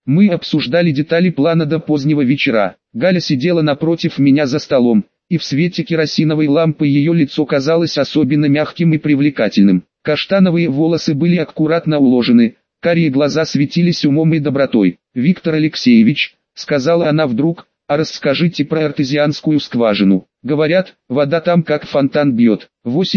Мы обсуждали детали плана до позднего вечера. Галя сидела напротив меня за столом, и в свете керосиновой лампы ее лицо казалось особенно мягким и привлекательным. Каштановые волосы были аккуратно уложены, карие глаза светились умом и добротой. «Виктор Алексеевич», — сказала она вдруг, — «а расскажите про артезианскую скважину. Говорят, вода там как фонтан бьет.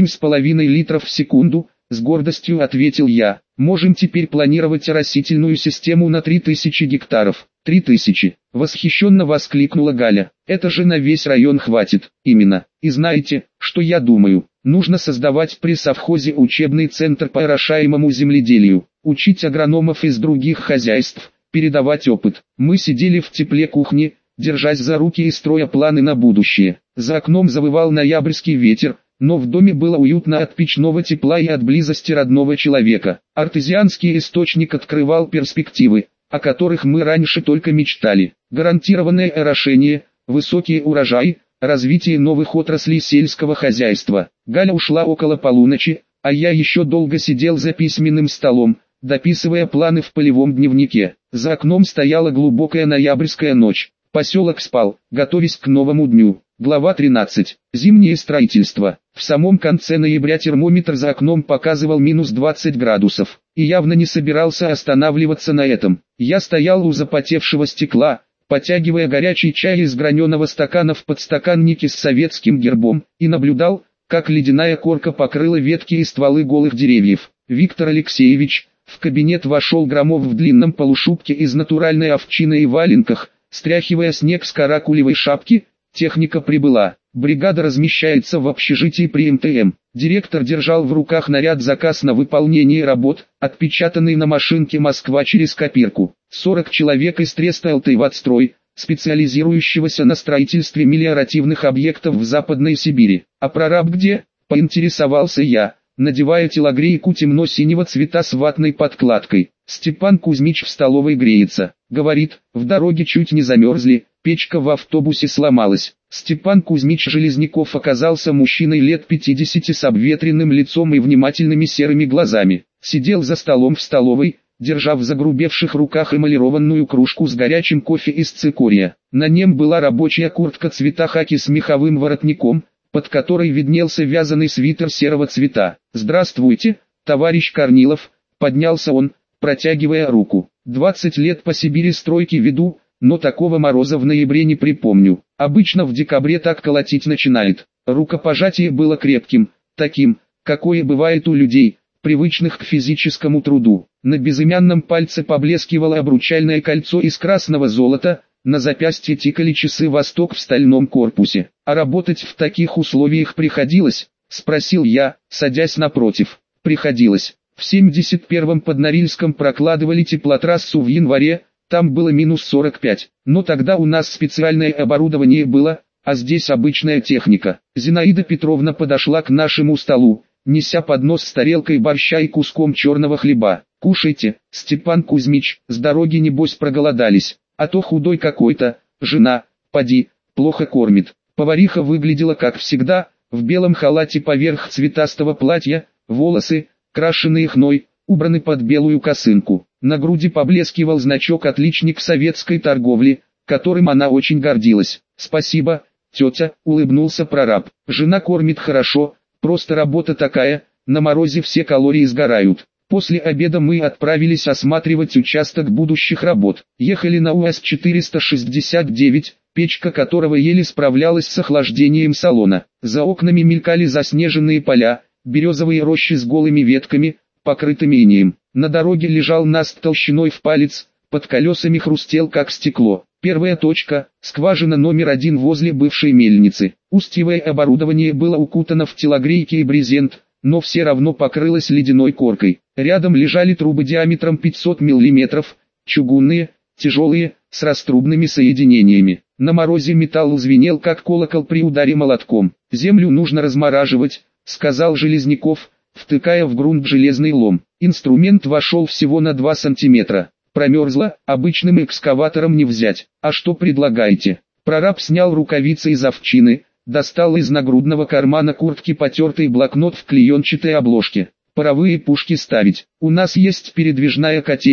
8,5 литров в секунду», — с гордостью ответил я. «Можем теперь планировать оросительную систему на 3000 гектаров». 3000, восхищенно воскликнула Галя. «Это же на весь район хватит». «Именно. И знаете, что я думаю? Нужно создавать при совхозе учебный центр по орошаемому земледелию, учить агрономов из других хозяйств, передавать опыт». Мы сидели в тепле кухни, держась за руки и строя планы на будущее. За окном завывал ноябрьский ветер, но в доме было уютно от печного тепла и от близости родного человека. Артезианский источник открывал перспективы, о которых мы раньше только мечтали. Гарантированное орошение, высокие урожаи, развитие новых отраслей сельского хозяйства. Галя ушла около полуночи, а я еще долго сидел за письменным столом, дописывая планы в полевом дневнике. За окном стояла глубокая ноябрьская ночь. Поселок спал, готовясь к новому дню. Глава 13. Зимнее строительство. В самом конце ноября термометр за окном показывал минус 20 градусов, и явно не собирался останавливаться на этом. Я стоял у запотевшего стекла, потягивая горячий чай из граненого стакана в подстаканнике с советским гербом, и наблюдал, как ледяная корка покрыла ветки и стволы голых деревьев. «Виктор Алексеевич», в кабинет вошел Громов в длинном полушубке из натуральной овчины и валенках, стряхивая снег с каракулевой шапки. «Техника прибыла. Бригада размещается в общежитии при МТМ». Директор держал в руках наряд-заказ на выполнение работ, отпечатанный на машинке «Москва» через копирку. 40 человек из треста «ЛТВАТстрой», специализирующегося на строительстве мелиоративных объектов в Западной Сибири. «А прораб где?» – поинтересовался я, надевая телогрейку темно-синего цвета с ватной подкладкой. «Степан Кузьмич в столовой греется. Говорит, в дороге чуть не замерзли, печка в автобусе сломалась». Степан Кузьмич Железняков оказался мужчиной лет 50 с обветренным лицом и внимательными серыми глазами. Сидел за столом в столовой, держа в загрубевших руках эмалированную кружку с горячим кофе из цикория. На нем была рабочая куртка цвета хаки с меховым воротником, под которой виднелся вязаный свитер серого цвета. «Здравствуйте, товарищ Корнилов», — поднялся он, протягивая руку. 20 лет по Сибири стройки веду, но такого мороза в ноябре не припомню. Обычно в декабре так колотить начинает». Рукопожатие было крепким, таким, какое бывает у людей, привычных к физическому труду. На безымянном пальце поблескивало обручальное кольцо из красного золота, на запястье тикали часы «Восток» в стальном корпусе. «А работать в таких условиях приходилось?» — спросил я, садясь напротив. «Приходилось. В 71-м под Норильском прокладывали теплотрассу в январе, там было минус 45, но тогда у нас специальное оборудование было, а здесь обычная техника». Зинаида Петровна подошла к нашему столу, неся поднос с тарелкой борща и куском черного хлеба. «Кушайте, Степан Кузьмич, с дороги небось проголодались, а то худой какой-то, жена, поди, плохо кормит». Повариха выглядела как всегда, в белом халате поверх цветастого платья, волосы, крашеные хной, убраны под белую косынку. На груди поблескивал значок «Отличник советской торговли», которым она очень гордилась. «Спасибо, тетя», — улыбнулся прораб. «Жена кормит хорошо, просто работа такая, на морозе все калории сгорают». После обеда мы отправились осматривать участок будущих работ. Ехали на УАЗ-469, печка которого еле справлялась с охлаждением салона. За окнами мелькали заснеженные поля, березовые рощи с голыми ветками, покрытыми инеем. На дороге лежал наст толщиной в палец, под колесами хрустел как стекло. Первая точка, скважина номер 1 возле бывшей мельницы. Устьевое оборудование было укутано в телогрейки и брезент, но все равно покрылось ледяной коркой. Рядом лежали трубы диаметром 500 мм, чугунные, тяжелые, с раструбными соединениями. На морозе металл звенел как колокол при ударе молотком. «Землю нужно размораживать», — сказал Железняков, втыкая в грунт железный лом. Инструмент вошел всего на 2 сантиметра. «Промерзло, обычным экскаватором не взять. А что предлагаете?» Прораб снял рукавицы из овчины, достал из нагрудного кармана куртки потертый блокнот в клеенчатой обложке. «Паровые пушки ставить. У нас есть передвижная котельная,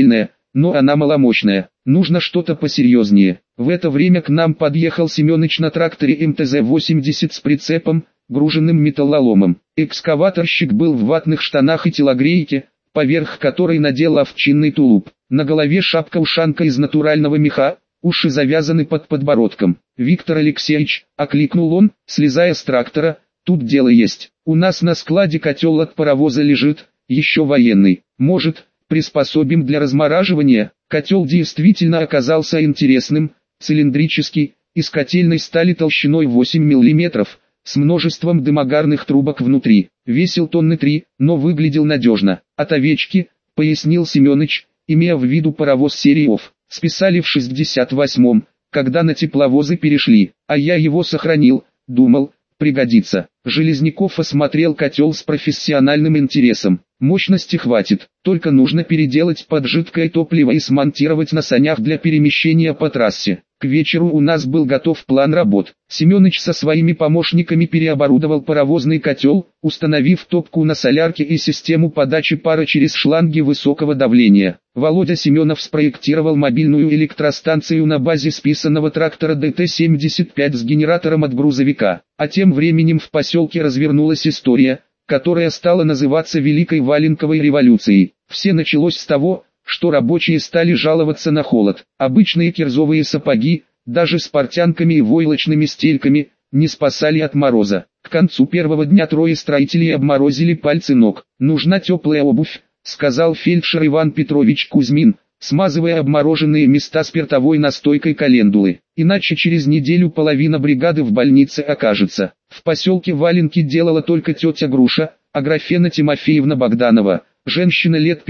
но она маломощная. Нужно что-то посерьезнее. В это время к нам подъехал Семёныч на тракторе МТЗ-80 с прицепом, груженным металлоломом. Экскаваторщик был в ватных штанах и телогрейке, поверх которой надел овчинный тулуп. На голове шапка-ушанка из натурального меха, уши завязаны под подбородком. «Виктор Алексеевич», — окликнул он, слезая с трактора, — «тут дело есть. У нас на складе котел от паровоза лежит, еще военный. Может, приспособим для размораживания?» Котел действительно оказался интересным, цилиндрический, из котельной стали толщиной 8 мм, с множеством дымогарных трубок внутри. Весил тонны 3, но выглядел надежно. «От овечки», — пояснил Семёныч, имея в виду паровоз серии ОФ. Списали в 68-м, когда на тепловозы перешли, а я его сохранил, думал, пригодится. Железняков осмотрел котел с профессиональным интересом. Мощности хватит, только нужно переделать под жидкое топливо и смонтировать на санях для перемещения по трассе. К вечеру у нас был готов план работ. Семёныч со своими помощниками переоборудовал паровозный котел, установив топку на солярке и систему подачи пара через шланги высокого давления. Володя Семенов спроектировал мобильную электростанцию на базе списанного трактора ДТ-75 с генератором от грузовика. А тем временем в поселке развернулась история, которая стала называться Великой Валенковой революцией. Все началось с того, что рабочие стали жаловаться на холод. Обычные кирзовые сапоги, даже с портянками и войлочными стельками, не спасали от мороза. К концу первого дня трое строителей обморозили пальцы ног. «Нужна теплая обувь», — сказал фельдшер Иван Петрович Кузьмин, смазывая обмороженные места спиртовой настойкой календулы. «Иначе через неделю половина бригады в больнице окажется». В поселке Валенки делала только тетя Груша, Аграфена Тимофеевна Богданова, женщина лет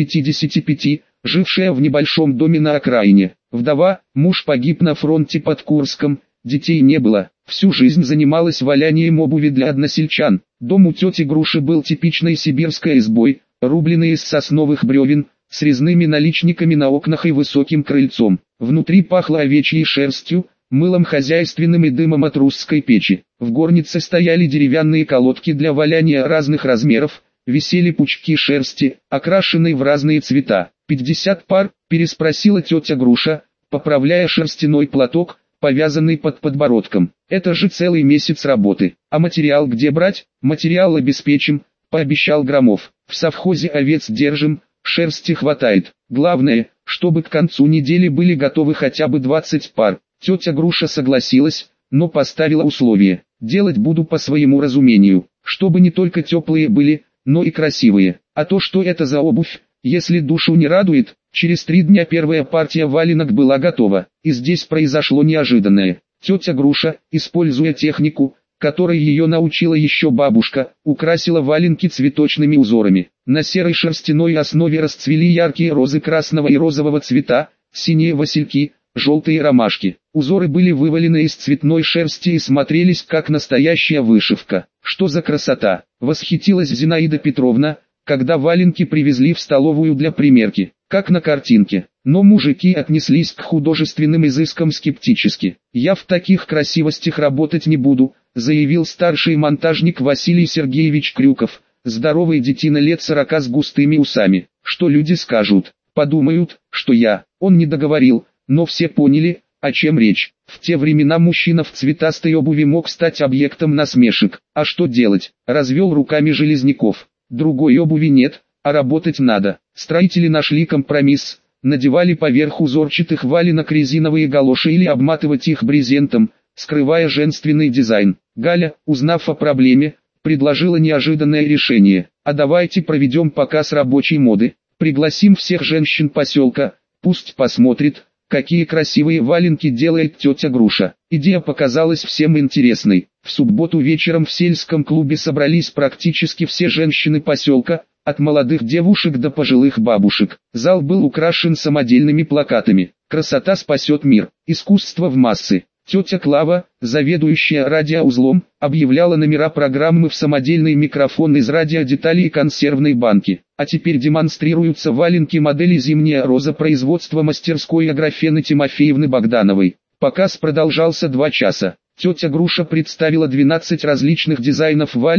55, жившая в небольшом доме на окраине. Вдова, муж погиб на фронте под Курском, детей не было. Всю жизнь занималась валянием обуви для односельчан. Дом у тети Груши был типичной сибирской избой, рубленной из сосновых бревен, с резными наличниками на окнах и высоким крыльцом. Внутри пахло овечьей шерстью, мылом хозяйственным и дымом от русской печи. В горнице стояли деревянные колодки для валяния разных размеров, висели пучки шерсти, окрашенные в разные цвета. 50 пар, переспросила тетя Груша, поправляя шерстяной платок, повязанный под подбородком. Это же целый месяц работы. А материал где брать? Материал обеспечим, пообещал Громов. В совхозе овец держим, шерсти хватает. Главное, чтобы к концу недели были готовы хотя бы 20 пар. Тетя Груша согласилась, но поставила условие. Делать буду по своему разумению, чтобы не только теплые были, но и красивые. А то, что это за обувь, если душу не радует, через 3 дня первая партия валенок была готова. И здесь произошло неожиданное. Тетя Груша, используя технику, которой ее научила еще бабушка, украсила валенки цветочными узорами. На серой шерстяной основе расцвели яркие розы красного и розового цвета, синие васильки, желтые ромашки. Узоры были вывалены из цветной шерсти и смотрелись как настоящая вышивка. Что за красота! Восхитилась Зинаида Петровна, когда валенки привезли в столовую для примерки, как на картинке. Но мужики отнеслись к художественным изыскам скептически. «Я в таких красивостях работать не буду», заявил старший монтажник Василий Сергеевич Крюков, здоровый детина лет 40 с густыми усами. «Что люди скажут? Подумают, что я...» Он не договорил, но все поняли, о чем речь. В те времена мужчина в цветастой обуви мог стать объектом насмешек. А что делать? Развел руками Железняков. Другой обуви нет, а работать надо. Строители нашли компромисс. Надевали поверх узорчатых валенок резиновые галоши или обматывать их брезентом, скрывая женственный дизайн. Галя, узнав о проблеме, предложила неожиданное решение. А давайте проведем показ рабочей моды. Пригласим всех женщин поселка, пусть посмотрит, какие красивые валенки делает тетя Груша. Идея показалась всем интересной. В субботу вечером в сельском клубе собрались практически все женщины поселка, от молодых девушек до пожилых бабушек. Зал был украшен самодельными плакатами. «Красота спасет мир. Искусство в массы». Тетя Клава, заведующая радиоузлом, объявляла номера программы в самодельный микрофон из радиодеталей и консервной банки. А теперь демонстрируются валенки модели «Зимняя роза» производства мастерской Аграфены Тимофеевны Богдановой. Показ продолжался 2 часа. Тетя Груша представила 12 различных дизайнов валенок,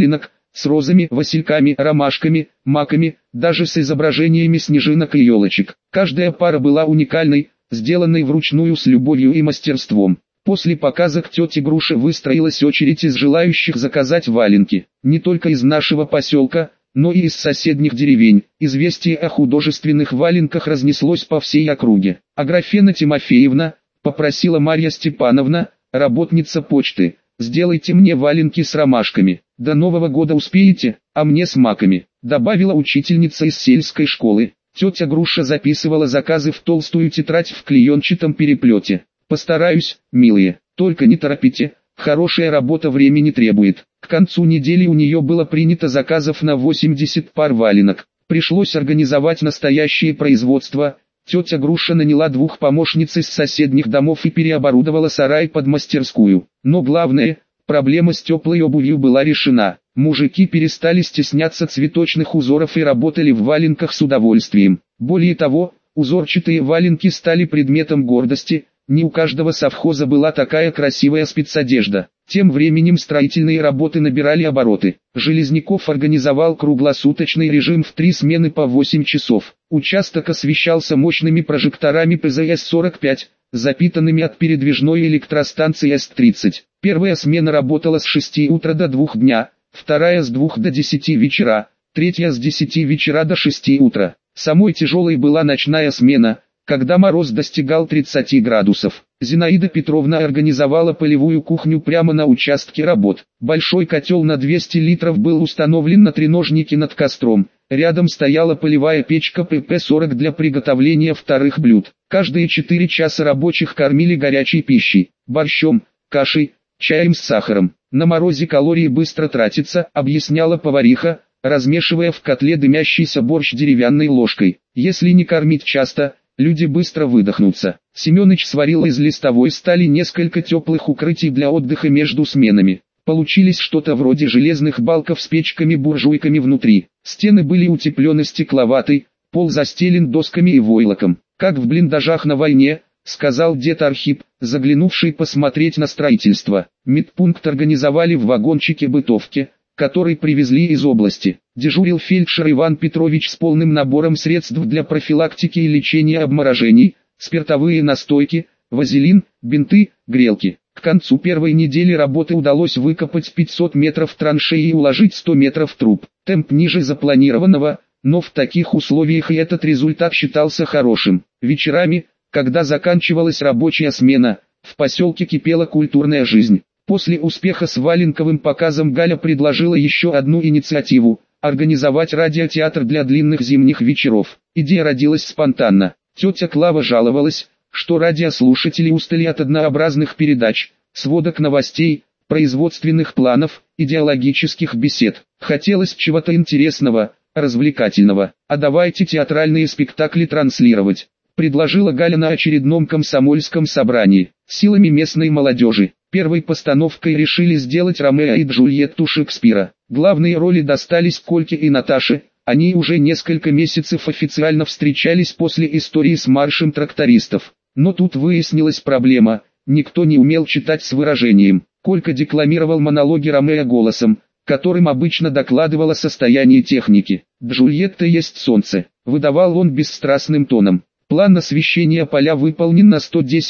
с розами, васильками, ромашками, маками, даже с изображениями снежинок и елочек. Каждая пара была уникальной, сделанной вручную с любовью и мастерством. После показа к тете Груше выстроилась очередь из желающих заказать валенки. Не только из нашего поселка, но и из соседних деревень. Известие о художественных валенках разнеслось по всей округе. Аграфена Тимофеевна, попросила Марья Степановна, работница почты, сделайте мне валенки с ромашками. До Нового года успеете, а мне с маками, добавила учительница из сельской школы. Тетя Груша записывала заказы в толстую тетрадь в клеенчатом переплете. Постараюсь, милые, только не торопите, хорошая работа времени требует. К концу недели у нее было принято заказов на 80 пар валенок. Пришлось организовать настоящее производство. Тетя Груша наняла 2 помощниц из соседних домов и переоборудовала сарай под мастерскую. Но главное, проблема с теплой обувью была решена. Мужики перестали стесняться цветочных узоров и работали в валенках с удовольствием. Более того, узорчатые валенки стали предметом гордости. Не у каждого совхоза была такая красивая спецодежда. Тем временем строительные работы набирали обороты. Железняков организовал круглосуточный режим в 3 смены по 8 часов. Участок освещался мощными прожекторами ПЗС-45, запитанными от передвижной электростанции С-30. Первая смена работала с 6 утра до 2 дня, вторая с 2 до 10 вечера, третья с 10 вечера до 6 утра. Самой тяжелой была ночная смена, когда мороз достигал 30 градусов. Зинаида Петровна организовала полевую кухню прямо на участке работ. Большой котел на 200 литров был установлен на треножнике над костром. Рядом стояла полевая печка ПП-40 для приготовления вторых блюд. Каждые 4 часа рабочих кормили горячей пищей, борщом, кашей, чаем с сахаром. На морозе калории быстро тратятся, объясняла повариха, размешивая в котле дымящийся борщ деревянной ложкой. Если не кормить часто, люди быстро выдохнутся. Семёныч сварил из листовой стали несколько теплых укрытий для отдыха между сменами. Получились что-то вроде железных балков с печками-буржуйками внутри. Стены были утеплены стекловатой, пол застелен досками и войлоком. Как в блиндажах на войне, сказал дед Архип, заглянувший посмотреть на строительство. Медпункт организовали в вагончике бытовки, который привезли из области. Дежурил фельдшер Иван Петрович с полным набором средств для профилактики и лечения обморожений, спиртовые настойки, вазелин, бинты, грелки. К концу первой недели работы удалось выкопать 500 метров траншеи и уложить 100 метров труб. Темп ниже запланированного, но в таких условиях и этот результат считался хорошим. Вечерами, когда заканчивалась рабочая смена, в поселке кипела культурная жизнь. После успеха с валенковым показом Галя предложила еще одну инициативу – организовать радиотеатр для длинных зимних вечеров. Идея родилась спонтанно. Тетя Клава жаловалась, что радиослушатели устали от однообразных передач, сводок новостей, производственных планов, идеологических бесед. Хотелось чего-то интересного, развлекательного. А давайте театральные спектакли транслировать, предложила Галя на очередном комсомольском собрании. Силами местной молодежи. Первой постановкой решили сделать Ромео и Джульетту Шекспира. Главные роли достались Кольке и Наташе. Они уже несколько месяцев официально встречались после истории с маршем трактористов. Но тут выяснилась проблема, никто не умел читать с выражением. Колька декламировал монологи Ромео голосом, которым обычно докладывал о состоянии техники. «Джульетта есть солнце», выдавал он бесстрастным тоном. План освещения поля выполнен на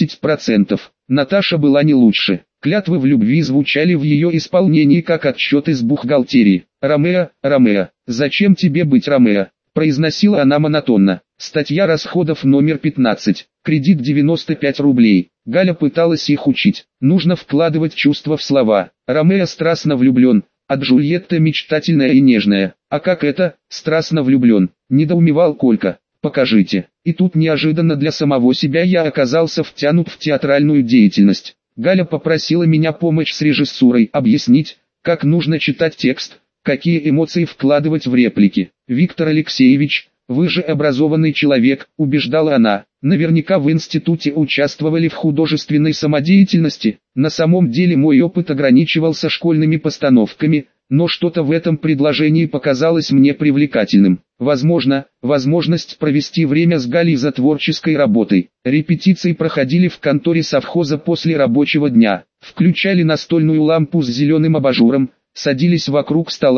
110%. Наташа была не лучше. Клятвы в любви звучали в ее исполнении как отчет из бухгалтерии. «Ромео, Ромео, зачем тебе быть Ромео?» произносила она монотонно. Статья расходов номер 15. Кредит 95 рублей. Галя пыталась их учить. Нужно вкладывать чувства в слова. Ромео страстно влюблен, а Джульетта мечтательная и нежная. А как это, страстно влюблен? Недоумевал Колька. Покажите. И тут неожиданно для самого себя я оказался втянут в театральную деятельность. Галя попросила меня помочь с режиссурой, объяснить, как нужно читать текст, какие эмоции вкладывать в реплики. «Виктор Алексеевич, вы же образованный человек», убеждала она. «Наверняка в институте участвовали в художественной самодеятельности». На самом деле мой опыт ограничивался школьными постановками, но что-то в этом предложении показалось мне привлекательным. Возможно, возможность провести время с Галей за творческой работой. Репетиции проходили в конторе совхоза после рабочего дня. Включали настольную лампу с зеленым абажуром, садились вокруг стола,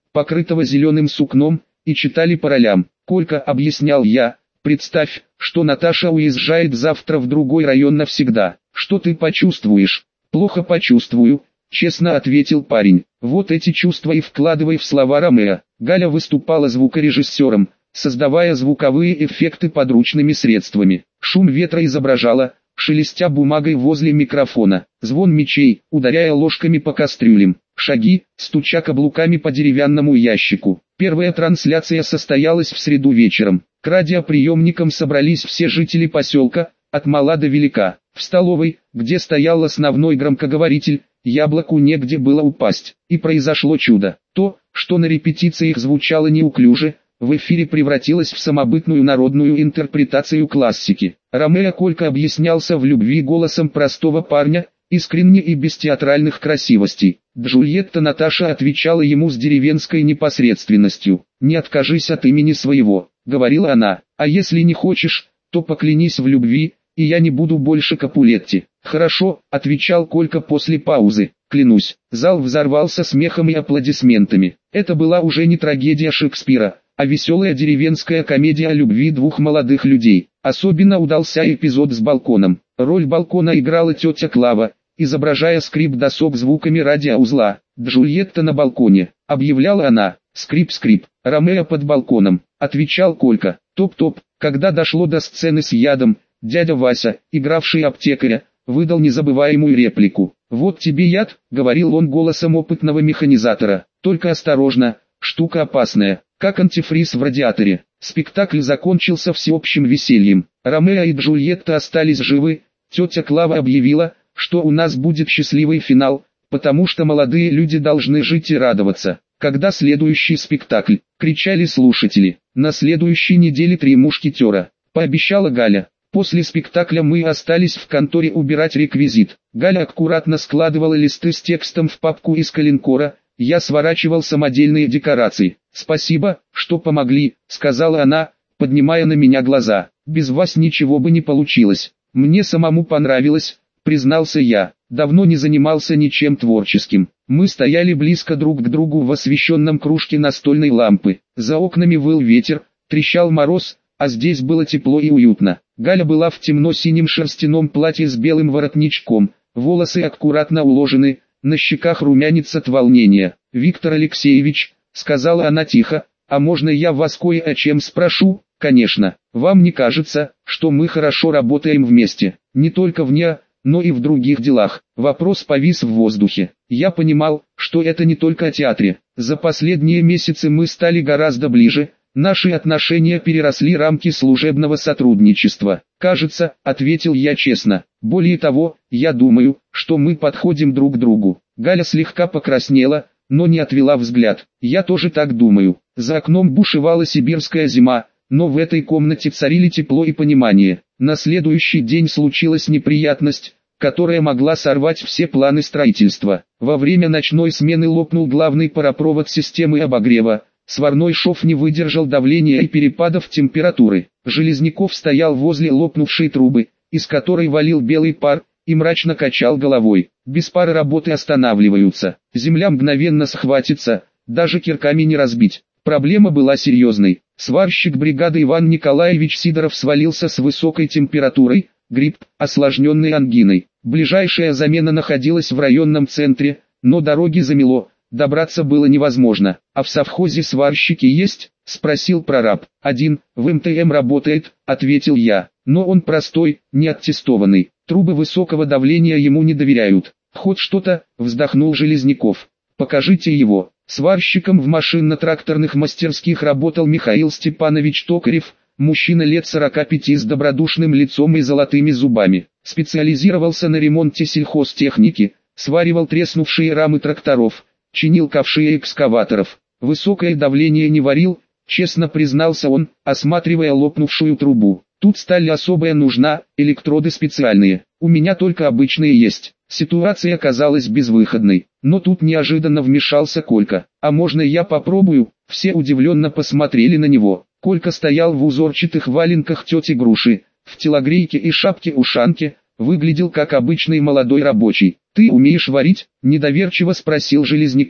покрытого зеленым сукном, и читали по ролям. «Колька», — объяснял я, — «представь, что Наташа уезжает завтра в другой район навсегда. Что ты почувствуешь?» «Плохо почувствую», — честно ответил парень. «Вот эти чувства и вкладывай в слова Ромео». Галя выступала звукорежиссером, создавая звуковые эффекты подручными средствами. Шум ветра изображала, шелестя бумагой возле микрофона, звон мечей, ударяя ложками по кастрюлям, шаги, стуча каблуками по деревянному ящику. Первая трансляция состоялась в среду вечером. К радиоприемникам собрались все жители поселка, от мала до велика. В столовой, где стоял основной громкоговоритель, яблоку негде было упасть. И произошло чудо. То, что на репетициях звучало неуклюже, в эфире превратилось в самобытную народную интерпретацию классики. Ромео Колька объяснялся в любви голосом простого парня, искренне и без театральных красивостей. Джульетта Наташа отвечала ему с деревенской непосредственностью. «Не откажись от имени своего», — говорила она, — «а если не хочешь, то поклянись в любви, и я не буду больше Капулетти». «Хорошо», — отвечал Колька после паузы, — «клянусь». Зал взорвался смехом и аплодисментами. Это была уже не трагедия Шекспира, а веселая деревенская комедия о любви двух молодых людей. Особенно удался эпизод с балконом. Роль балкона играла тетя Клава, изображая скрип досок звуками радиоузла. «Джульетта на балконе», — объявляла она. «Скрип-скрип, Ромео под балконом», — отвечал Колька. «Топ-топ». Когда дошло до сцены с ядом, дядя Вася, игравший аптекаря, выдал незабываемую реплику. «Вот тебе яд», — говорил он голосом опытного механизатора. «Только осторожно, штука опасная, как антифриз в радиаторе». Спектакль закончился всеобщим весельем. Ромео и Джульетта остались живы. Тетя Клава объявила, что у нас будет счастливый финал, потому что молодые люди должны жить и радоваться. «Когда следующий спектакль?» — кричали слушатели. «На следующей неделе «Три мушкетера», — пообещала Галя. После спектакля мы остались в конторе убирать реквизит. Галя аккуратно складывала листы с текстом в папку из коленкора, я сворачивал самодельные декорации. «Спасибо, что помогли», — сказала она, поднимая на меня глаза. «Без вас ничего бы не получилось». «Мне самому понравилось», — признался я. Давно не занимался ничем творческим. Мы стояли близко друг к другу в освещенном кружке настольной лампы. За окнами выл ветер, трещал мороз, а здесь было тепло и уютно. Галя была в темно-синем шерстяном платье с белым воротничком, волосы аккуратно уложены, на щеках румянец от волнения. «Виктор Алексеевич», — сказала она тихо, — «а можно я вас кое о чем спрошу?» «Конечно. Вам не кажется, что мы хорошо работаем вместе, не только вне, но и в других делах?» Вопрос повис в воздухе. Я понимал, что это не только о театре. За последние месяцы мы стали гораздо ближе, наши отношения переросли рамки служебного сотрудничества. «Кажется», — ответил я честно. «Более того, я думаю, что мы подходим друг к другу». Галя слегка покраснела, но не отвела взгляд. «Я тоже так думаю». За окном бушевала сибирская зима, но в этой комнате царили тепло и понимание. На следующий день случилась неприятность, которая могла сорвать все планы строительства. Во время ночной смены лопнул главный паропровод системы обогрева. Сварной шов не выдержал давления и перепадов температуры. Железняков стоял возле лопнувшей трубы, из которой валил белый пар, и мрачно качал головой. Без пара работы останавливаются. Земля мгновенно схватится, даже кирками не разбить. Проблема была серьезной. Сварщик бригады Иван Николаевич Сидоров свалился с высокой температурой, грипп, осложненный ангиной. Ближайшая замена находилась в районном центре, но дороги замело, добраться было невозможно. «А в совхозе сварщики есть?» — спросил прораб. «Один, в МТМ работает», — ответил я. «Но он простой, не аттестованный. Трубы высокого давления ему не доверяют». «Хоть что-то», — вздохнул Железняков. «Покажите его». Сварщиком в машинно-тракторных мастерских работал Михаил Степанович Токарев, мужчина лет 45 с добродушным лицом и золотыми зубами. Специализировался на ремонте сельхозтехники, сваривал треснувшие рамы тракторов, чинил ковши экскаваторов. Высокое давление не варил, честно признался он, осматривая лопнувшую трубу. «Тут сталь особая нужна, электроды специальные. У меня только обычные есть». Ситуация казалась безвыходной, но тут неожиданно вмешался Колька. «А можно я попробую?» Все удивленно посмотрели на него. Колька стоял в узорчатых валенках тети Груши, в телогрейке и шапке-ушанке, выглядел как обычный молодой рабочий. «Ты умеешь варить?» – недоверчиво спросил Железняков.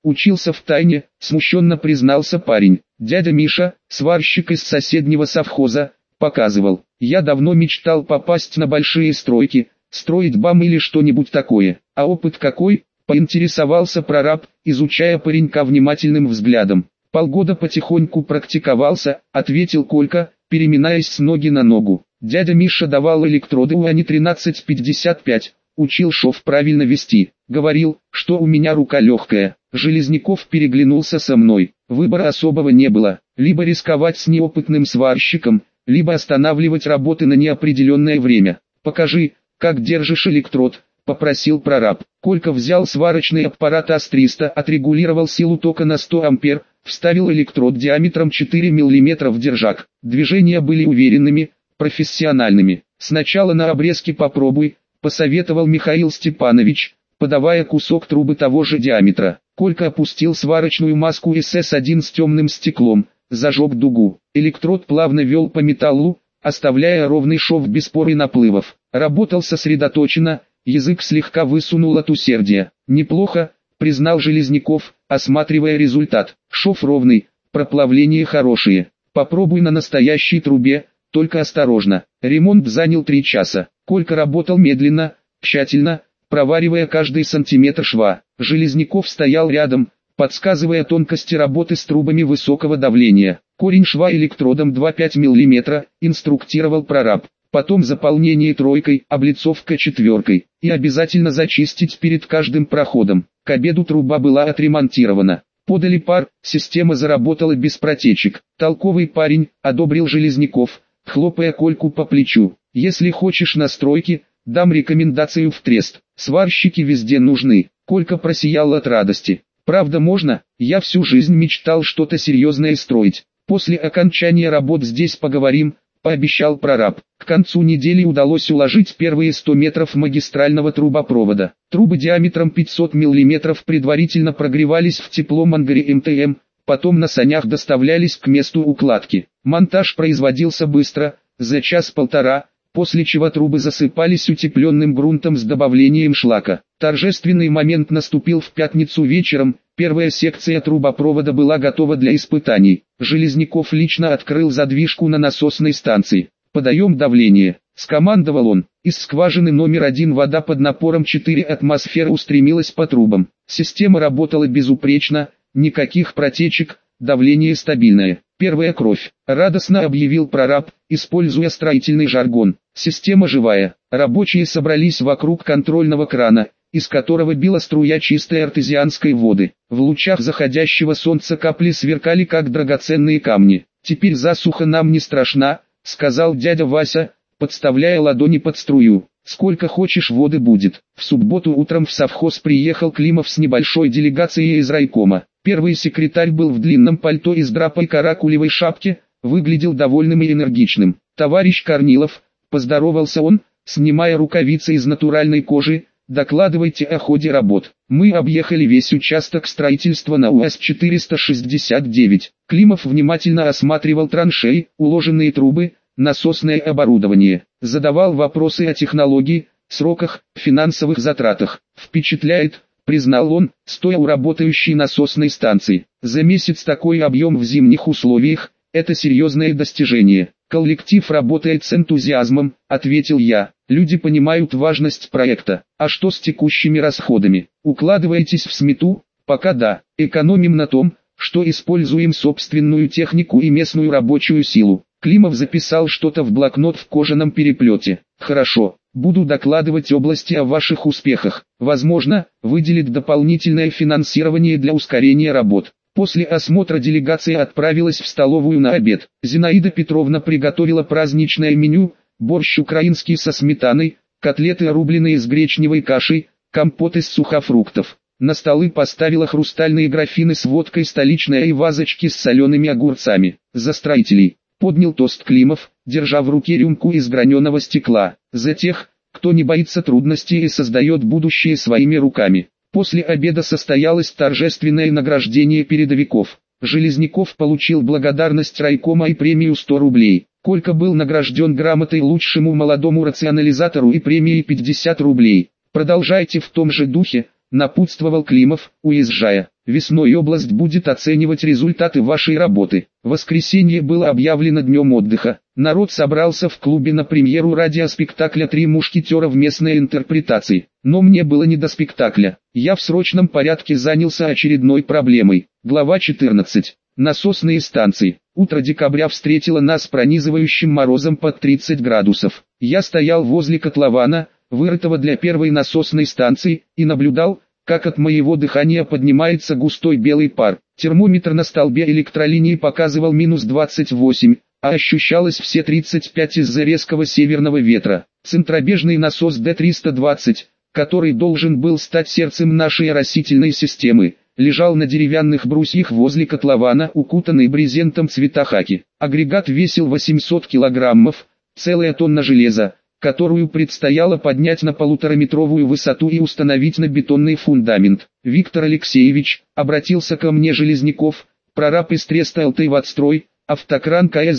Учился в тайне, смущенно признался парень. Дядя Миша, сварщик из соседнего совхоза, показывал. Я давно мечтал попасть на большие стройки, строить БАМ или что-нибудь такое. А опыт какой? Поинтересовался прораб, изучая паренька внимательным взглядом. Полгода потихоньку практиковался, ответил Колька, переминаясь с ноги на ногу. Дядя Миша давал электроды УАНИ 1355, учил шов правильно вести. Говорил, что у меня рука легкая. Железняков переглянулся со мной. Выбора особого не было. Либо рисковать с неопытным сварщиком, либо останавливать работы на неопределенное время. «Покажи, как держишь электрод», — попросил прораб. Колька взял сварочный аппарат АС-300, отрегулировал силу тока на 100 ампер, вставил электрод диаметром 4 мм в держак. Движения были уверенными, профессиональными. «Сначала на обрезке попробуй», — посоветовал Михаил Степанович, подавая кусок трубы того же диаметра. Колька опустил сварочную маску СС-1 с темным стеклом, зажег дугу. Электрод плавно вел по металлу, оставляя ровный шов без пор и наплывов. Работал сосредоточенно, язык слегка высунул от усердия. «Неплохо», — признал Железняков, осматривая результат. «Шов ровный, проплавления хорошие. Попробуй на настоящей трубе, только осторожно». Ремонт занял 3 часа. Колька работал медленно, тщательно, проваривая каждый сантиметр шва. Железняков стоял рядом, подсказывая тонкости работы с трубами высокого давления. «Корень шва электродом 2,5 мм», инструктировал прораб. «Потом заполнение тройкой, облицовка 4. И обязательно зачистить перед каждым проходом». К обеду труба была отремонтирована. Подали пар, система заработала без протечек. «Толковый парень», — одобрил Железняков, хлопая Кольку по плечу. «Если хочешь на стройке, дам рекомендацию в трест. Сварщики везде нужны». Колька просиял от радости. «Правда можно? Я всю жизнь мечтал что-то серьезное строить. После окончания работ здесь поговорим», — пообещал прораб. К концу недели удалось уложить первые 100 метров магистрального трубопровода. Трубы диаметром 500 мм предварительно прогревались в теплом ангаре МТМ, потом на санях доставлялись к месту укладки. Монтаж производился быстро, за час-полтора, после чего трубы засыпались утепленным грунтом с добавлением шлака. Торжественный момент наступил в пятницу вечером, первая секция трубопровода была готова для испытаний. Железняков лично открыл задвижку на насосной станции. «Подаем давление», — скомандовал он. Из скважины номер 1 вода под напором 4 атмосферы устремилась по трубам. Система работала безупречно, никаких протечек, давление стабильное. «Первая кровь», — радостно объявил прораб, используя строительный жаргон. «Система живая». Рабочие собрались вокруг контрольного крана, из которого била струя чистой артезианской воды. В лучах заходящего солнца капли сверкали как драгоценные камни. «Теперь засуха нам не страшна», — сказал дядя Вася, подставляя ладони под струю. «Сколько хочешь воды будет». В субботу утром в совхоз приехал Климов с небольшой делегацией из райкома. Первый секретарь был в длинном пальто из драпа и каракулевой шапке, выглядел довольным и энергичным. «Товарищ Корнилов», — поздоровался он, снимая рукавицы из натуральной кожи, — «докладывайте о ходе работ». «Мы объехали весь участок строительства на УАЗ-469. Климов внимательно осматривал траншеи, уложенные трубы, насосное оборудование. Задавал вопросы о технологии, сроках, финансовых затратах. «Впечатляет», — признал он, стоя у работающей насосной станции. «За месяц такой объем в зимних условиях — это серьезное достижение». «Коллектив работает с энтузиазмом», — ответил я. «Люди понимают важность проекта. А что с текущими расходами? Укладываетесь в смету?» «Пока да. Экономим на том, что используем собственную технику и местную рабочую силу». Климов записал что-то в блокнот в кожаном переплете. «Хорошо. Буду докладывать области о ваших успехах. Возможно, выделит дополнительное финансирование для ускорения работ». После осмотра делегация отправилась в столовую на обед. Зинаида Петровна приготовила праздничное меню: борщ украинский со сметаной, котлеты рубленые с гречневой кашей, компот из сухофруктов. На столы поставила хрустальные графины с водкой столичная и вазочки с солеными огурцами. «За строителей», — поднял тост Климов, держа в руке рюмку из граненого стекла. «За тех, кто не боится трудностей и создает будущее своими руками». После обеда состоялось торжественное награждение передовиков. Железняков получил благодарность райкома и премию 100 рублей. Колька был награжден грамотой лучшему молодому рационализатору и премией 50 рублей. «Продолжайте в том же духе», — напутствовал Климов, уезжая. Весной область будет оценивать результаты вашей работы. Воскресенье было объявлено днем отдыха. Народ собрался в клубе на премьеру радиоспектакля «Три мушкетера» в местной интерпретации. Но мне было не до спектакля. Я в срочном порядке занялся очередной проблемой. Глава 14. Насосные станции. Утро декабря встретило нас пронизывающим морозом под 30 градусов. Я стоял возле котлована, вырытого для первой насосной станции, и наблюдал, как от моего дыхания поднимается густой белый пар. Термометр на столбе электролинии показывал минус 28, а ощущалось все 35 из-за резкого северного ветра. Центробежный насос D320, который должен был стать сердцем нашей оросительной системы, лежал на деревянных брусьях возле котлована, укутанный брезентом цвета хаки. Агрегат весил 800 килограммов, целая тонна железа, которую предстояло поднять на полутораметровую высоту и установить на бетонный фундамент. «Виктор Алексеевич», обратился ко мне Железняков, прораб из Треста ЛТ-Ватстрой, автокран КС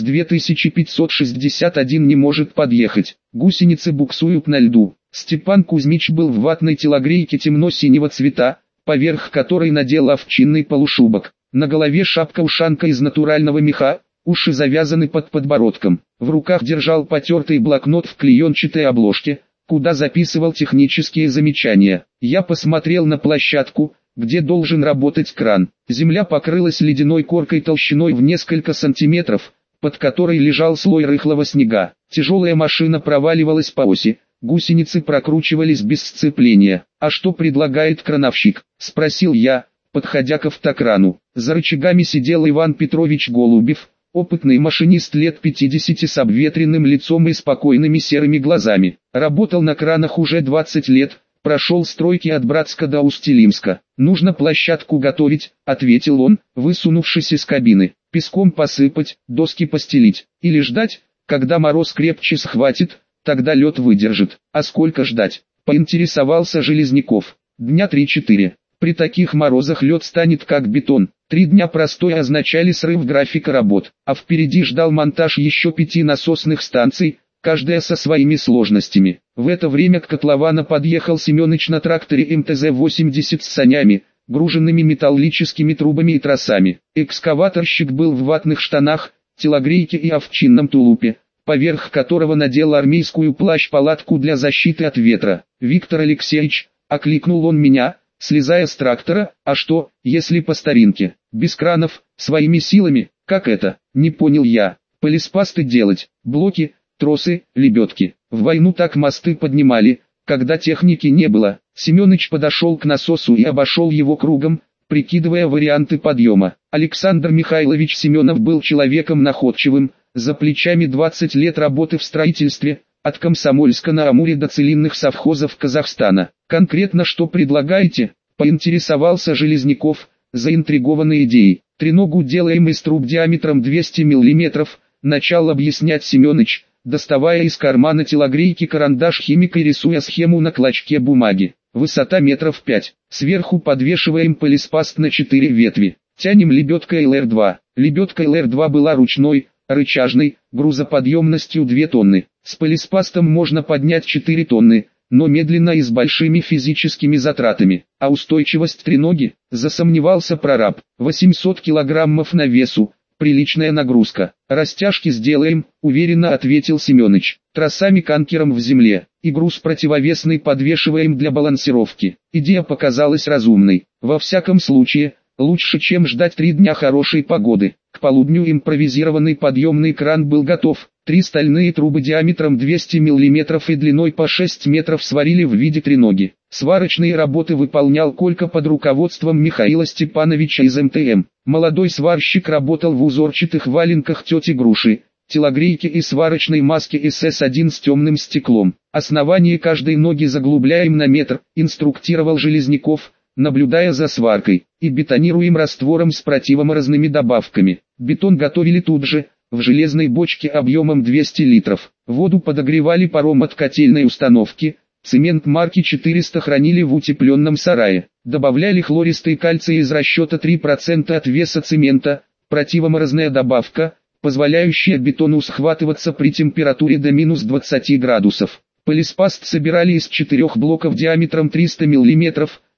2561 не может подъехать, гусеницы буксуют на льду. Степан Кузьмич был в ватной телогрейке темно-синего цвета, поверх которой надел овчинный полушубок. На голове шапка-ушанка из натурального меха, уши завязаны под подбородком. В руках держал потертый блокнот в клеенчатой обложке, куда записывал технические замечания. Я посмотрел на площадку, где должен работать кран. Земля покрылась ледяной коркой толщиной в несколько сантиметров, под которой лежал слой рыхлого снега. Тяжелая машина проваливалась по оси, гусеницы прокручивались без сцепления. «А что предлагает крановщик?» – спросил я, подходя к автокрану. За рычагами сидел Иван Петрович Голубев, опытный машинист лет 50 с обветренным лицом и спокойными серыми глазами. Работал на кранах уже 20 лет, прошел стройки от Братска до Усть-Илимска. «Нужно площадку готовить», — ответил он, высунувшись из кабины. «Песком посыпать, доски постелить. Или ждать, когда мороз крепче схватит, тогда лед выдержит». «А сколько ждать?» — поинтересовался Железняков. «Дня 3-4. При таких морозах лед станет как бетон». 3 дня простой означали срыв графика работ, а впереди ждал монтаж еще 5 насосных станций, каждая со своими сложностями. В это время к котловану подъехал Семёныч на тракторе МТЗ-80 с санями, груженными металлическими трубами и тросами. Экскаваторщик был в ватных штанах, телогрейке и овчинном тулупе, поверх которого надел армейскую плащ-палатку для защиты от ветра. «Виктор Алексеевич», — окликнул он меня, слезая с трактора. «А что, если по старинке, без кранов, своими силами, как это?» «Не понял я». «Полиспасты делать, блоки, тросы, лебедки. В войну так мосты поднимали, когда техники не было». Семёныч подошел к насосу и обошел его кругом, прикидывая варианты подъема. Александр Михайлович Семенов был человеком находчивым, за плечами 20 лет работы в строительстве, от Комсомольска на Амуре до целинных совхозов Казахстана. «Конкретно что предлагаете?» – поинтересовался Железняков, заинтригованный идеей. «Треногу делаем из труб диаметром 200 мм», – начал объяснять Семёныч, доставая из кармана телогрейки карандаш химика и рисуя схему на клочке бумаги. «Высота метров 5. Сверху подвешиваем полиспаст на 4 ветви. Тянем лебедкой ЛР-2. Лебедка ЛР-2 была ручной, рычажной, грузоподъемностью 2 тонны. С полиспастом можно поднять 4 тонны, но медленно и с большими физическими затратами. А устойчивость треноги, засомневался прораб, 800 килограммов на весу, приличная нагрузка. «Растяжки сделаем», уверенно ответил Семёныч. «Тросами-канкером в земле, и груз противовесный подвешиваем для балансировки». Идея показалась разумной. Во всяком случае, лучше, чем ждать 3 дня хорошей погоды. К полудню импровизированный подъемный кран был готов. 3 стальные трубы диаметром 200 мм и длиной по 6 метров сварили в виде треноги. Сварочные работы выполнял Колька под руководством Михаила Степановича из МТМ. Молодой сварщик работал в узорчатых валенках тети Груши, телогрейке и сварочной маске СС-1 с темным стеклом. «Основание каждой ноги заглубляем на метр», инструктировал Железняков, наблюдая за сваркой, «и бетонируем раствором с противоморозными добавками». Бетон готовили тут же, в железной бочке объемом 200 литров. Воду подогревали паром от котельной установки, цемент марки 400 хранили в утепленном сарае. Добавляли хлористый кальций из расчета 3% от веса цемента, противоморозная добавка, позволяющая бетону схватываться при температуре до минус 20 градусов. Полиспаст собирали из 4 блоков диаметром 300 мм,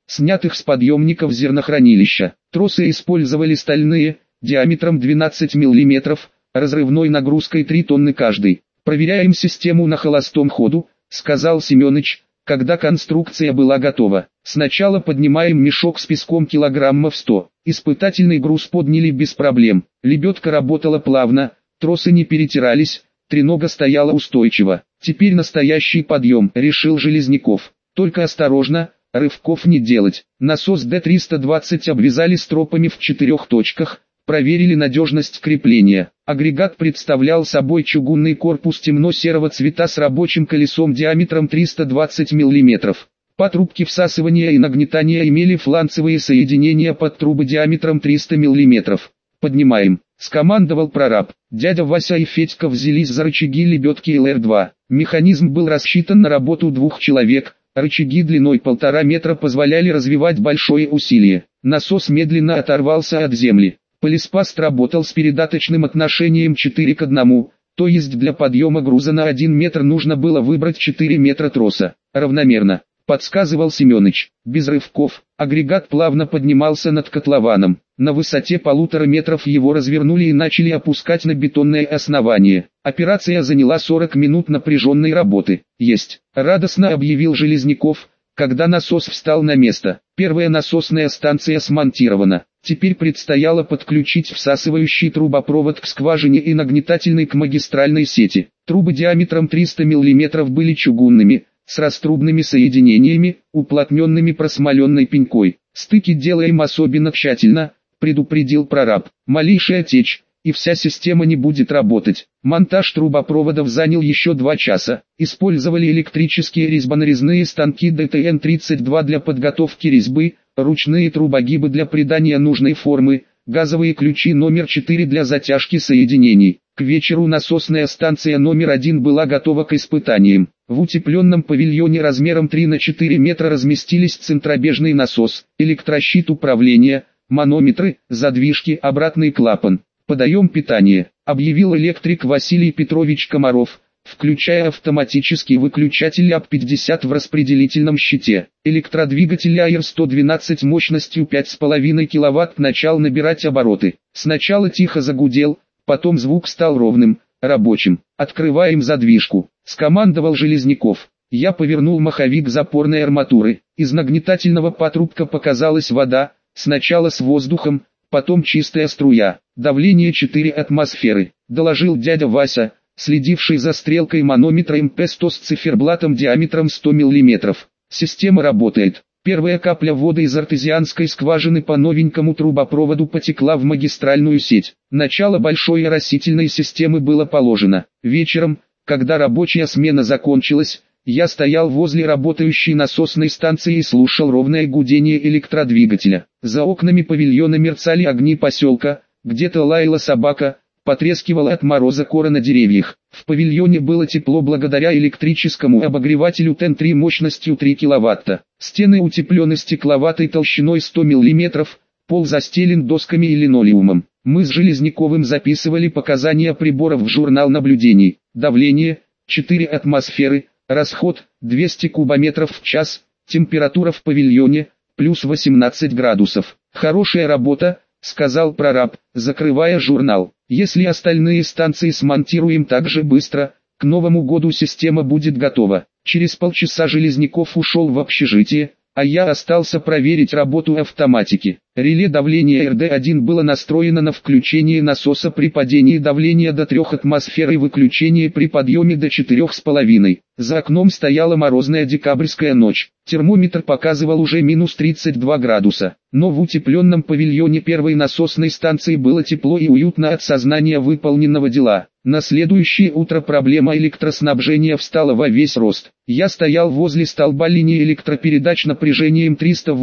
снятых с подъемников зернохранилища. Тросы использовали стальные, диаметром 12 мм, разрывной нагрузкой 3 тонны каждый. «Проверяем систему на холостом ходу», — сказал Семёныч, когда конструкция была готова. «Сначала поднимаем мешок с песком килограммов 100. Испытательный груз подняли без проблем. Лебедка работала плавно, тросы не перетирались, тренога стояла устойчиво. Теперь настоящий подъем», — решил Железняков. «Только осторожно, рывков не делать». Насос Д-320 обвязали стропами в 4 точках, проверили надежность крепления. Агрегат представлял собой чугунный корпус темно-серого цвета с рабочим колесом диаметром 320 мм. Патрубки всасывания и нагнетания имели фланцевые соединения под трубы диаметром 300 мм. «Поднимаем», — скомандовал прораб. Дядя Вася и Федька взялись за рычаги лебедки ЛР-2. Механизм был рассчитан на работу 2 человек, рычаги длиной 1,5 метра позволяли развивать большое усилие. Насос медленно оторвался от земли. Полиспаст работал с передаточным отношением 4:1, то есть для подъема груза на 1 метр нужно было выбрать 4 метра троса. «Равномерно», — подсказывал Семёныч. Без рывков, агрегат плавно поднимался над котлованом. На высоте 1,5 метров его развернули и начали опускать на бетонное основание. Операция заняла 40 минут напряженной работы. «Есть», — радостно объявил Железняков, когда насос встал на место. Первая насосная станция смонтирована. Теперь предстояло подключить всасывающий трубопровод к скважине и нагнетательный к магистральной сети. Трубы диаметром 300 мм были чугунными, с раструбными соединениями, уплотненными просмоленной пенькой. «Стыки делаем особенно тщательно», — предупредил прораб. «Малейшая течь, и вся система не будет работать». Монтаж трубопроводов занял еще 2 часа. Использовали электрические резьбонарезные станки ДТН-32 для подготовки резьбы, ручные трубогибы для придания нужной формы, газовые ключи номер 4 для затяжки соединений. К вечеру насосная станция номер 1 была готова к испытаниям. В утепленном павильоне размером 3 на 4 метра разместились центробежный насос, электрощит управления, манометры, задвижки, обратный клапан. «Подаем питание», — объявил электрик Василий Петрович Комаров, включая автоматический выключатель АП-50 в распределительном щите. Электродвигатель АИР-112 мощностью 5,5 кВт начал набирать обороты. Сначала тихо загудел, потом звук стал ровным, рабочим. «Открываем задвижку», — скомандовал Железняков. Я повернул маховик запорной арматуры. Из нагнетательного патрубка показалась вода, сначала с воздухом, потом чистая струя. «Давление 4 атмосферы», — доложил дядя Вася, следивший за стрелкой манометра МП-100 с циферблатом диаметром 100 мм. «Система работает». Первая капля воды из артезианской скважины по новенькому трубопроводу потекла в магистральную сеть. Начало большой оросительной системы было положено. Вечером, когда рабочая смена закончилась, я стоял возле работающей насосной станции и слушал ровное гудение электродвигателя. За окнами павильона мерцали огни поселка, где-то лаяла собака, потрескивала от мороза кора на деревьях. В павильоне было тепло благодаря электрическому обогревателю ТЭН-3 мощностью 3 кВт. Стены утеплены стекловатой толщиной 100 мм, пол застелен досками и линолеумом. Мы с Железняковым записывали показания приборов в журнал наблюдений. Давление 4 атмосферы, расход 200 кубометров в час, температура в павильоне плюс 18 градусов. «Хорошая работа», — сказал прораб, закрывая журнал. «Если остальные станции смонтируем так же быстро, к Новому году система будет готова». Через полчаса Железняков ушел в общежитие, а я остался проверить работу автоматики. Реле давления РД-1 было настроено на включение насоса при падении давления до 3 атмосфер и выключение при подъеме до 4,5. За окном стояла морозная декабрьская ночь. Термометр показывал уже минус 32 градуса. Но в утепленном павильоне первой насосной станции было тепло и уютно от сознания выполненного дела. На следующее утро проблема электроснабжения встала во весь рост. Я стоял возле столба линии электропередач напряжением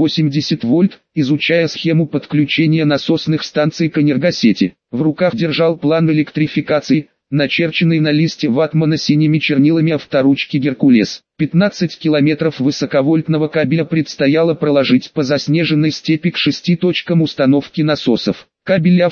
380 вольт, изучая схему подключения насосных станций к энергосети. В руках держал план электрификации, начерченный на листе ватмана синими чернилами авторучки «Геркулес». 15 километров высоковольтного кабеля предстояло проложить по заснеженной степи к 6 точкам установки насосов. Кабель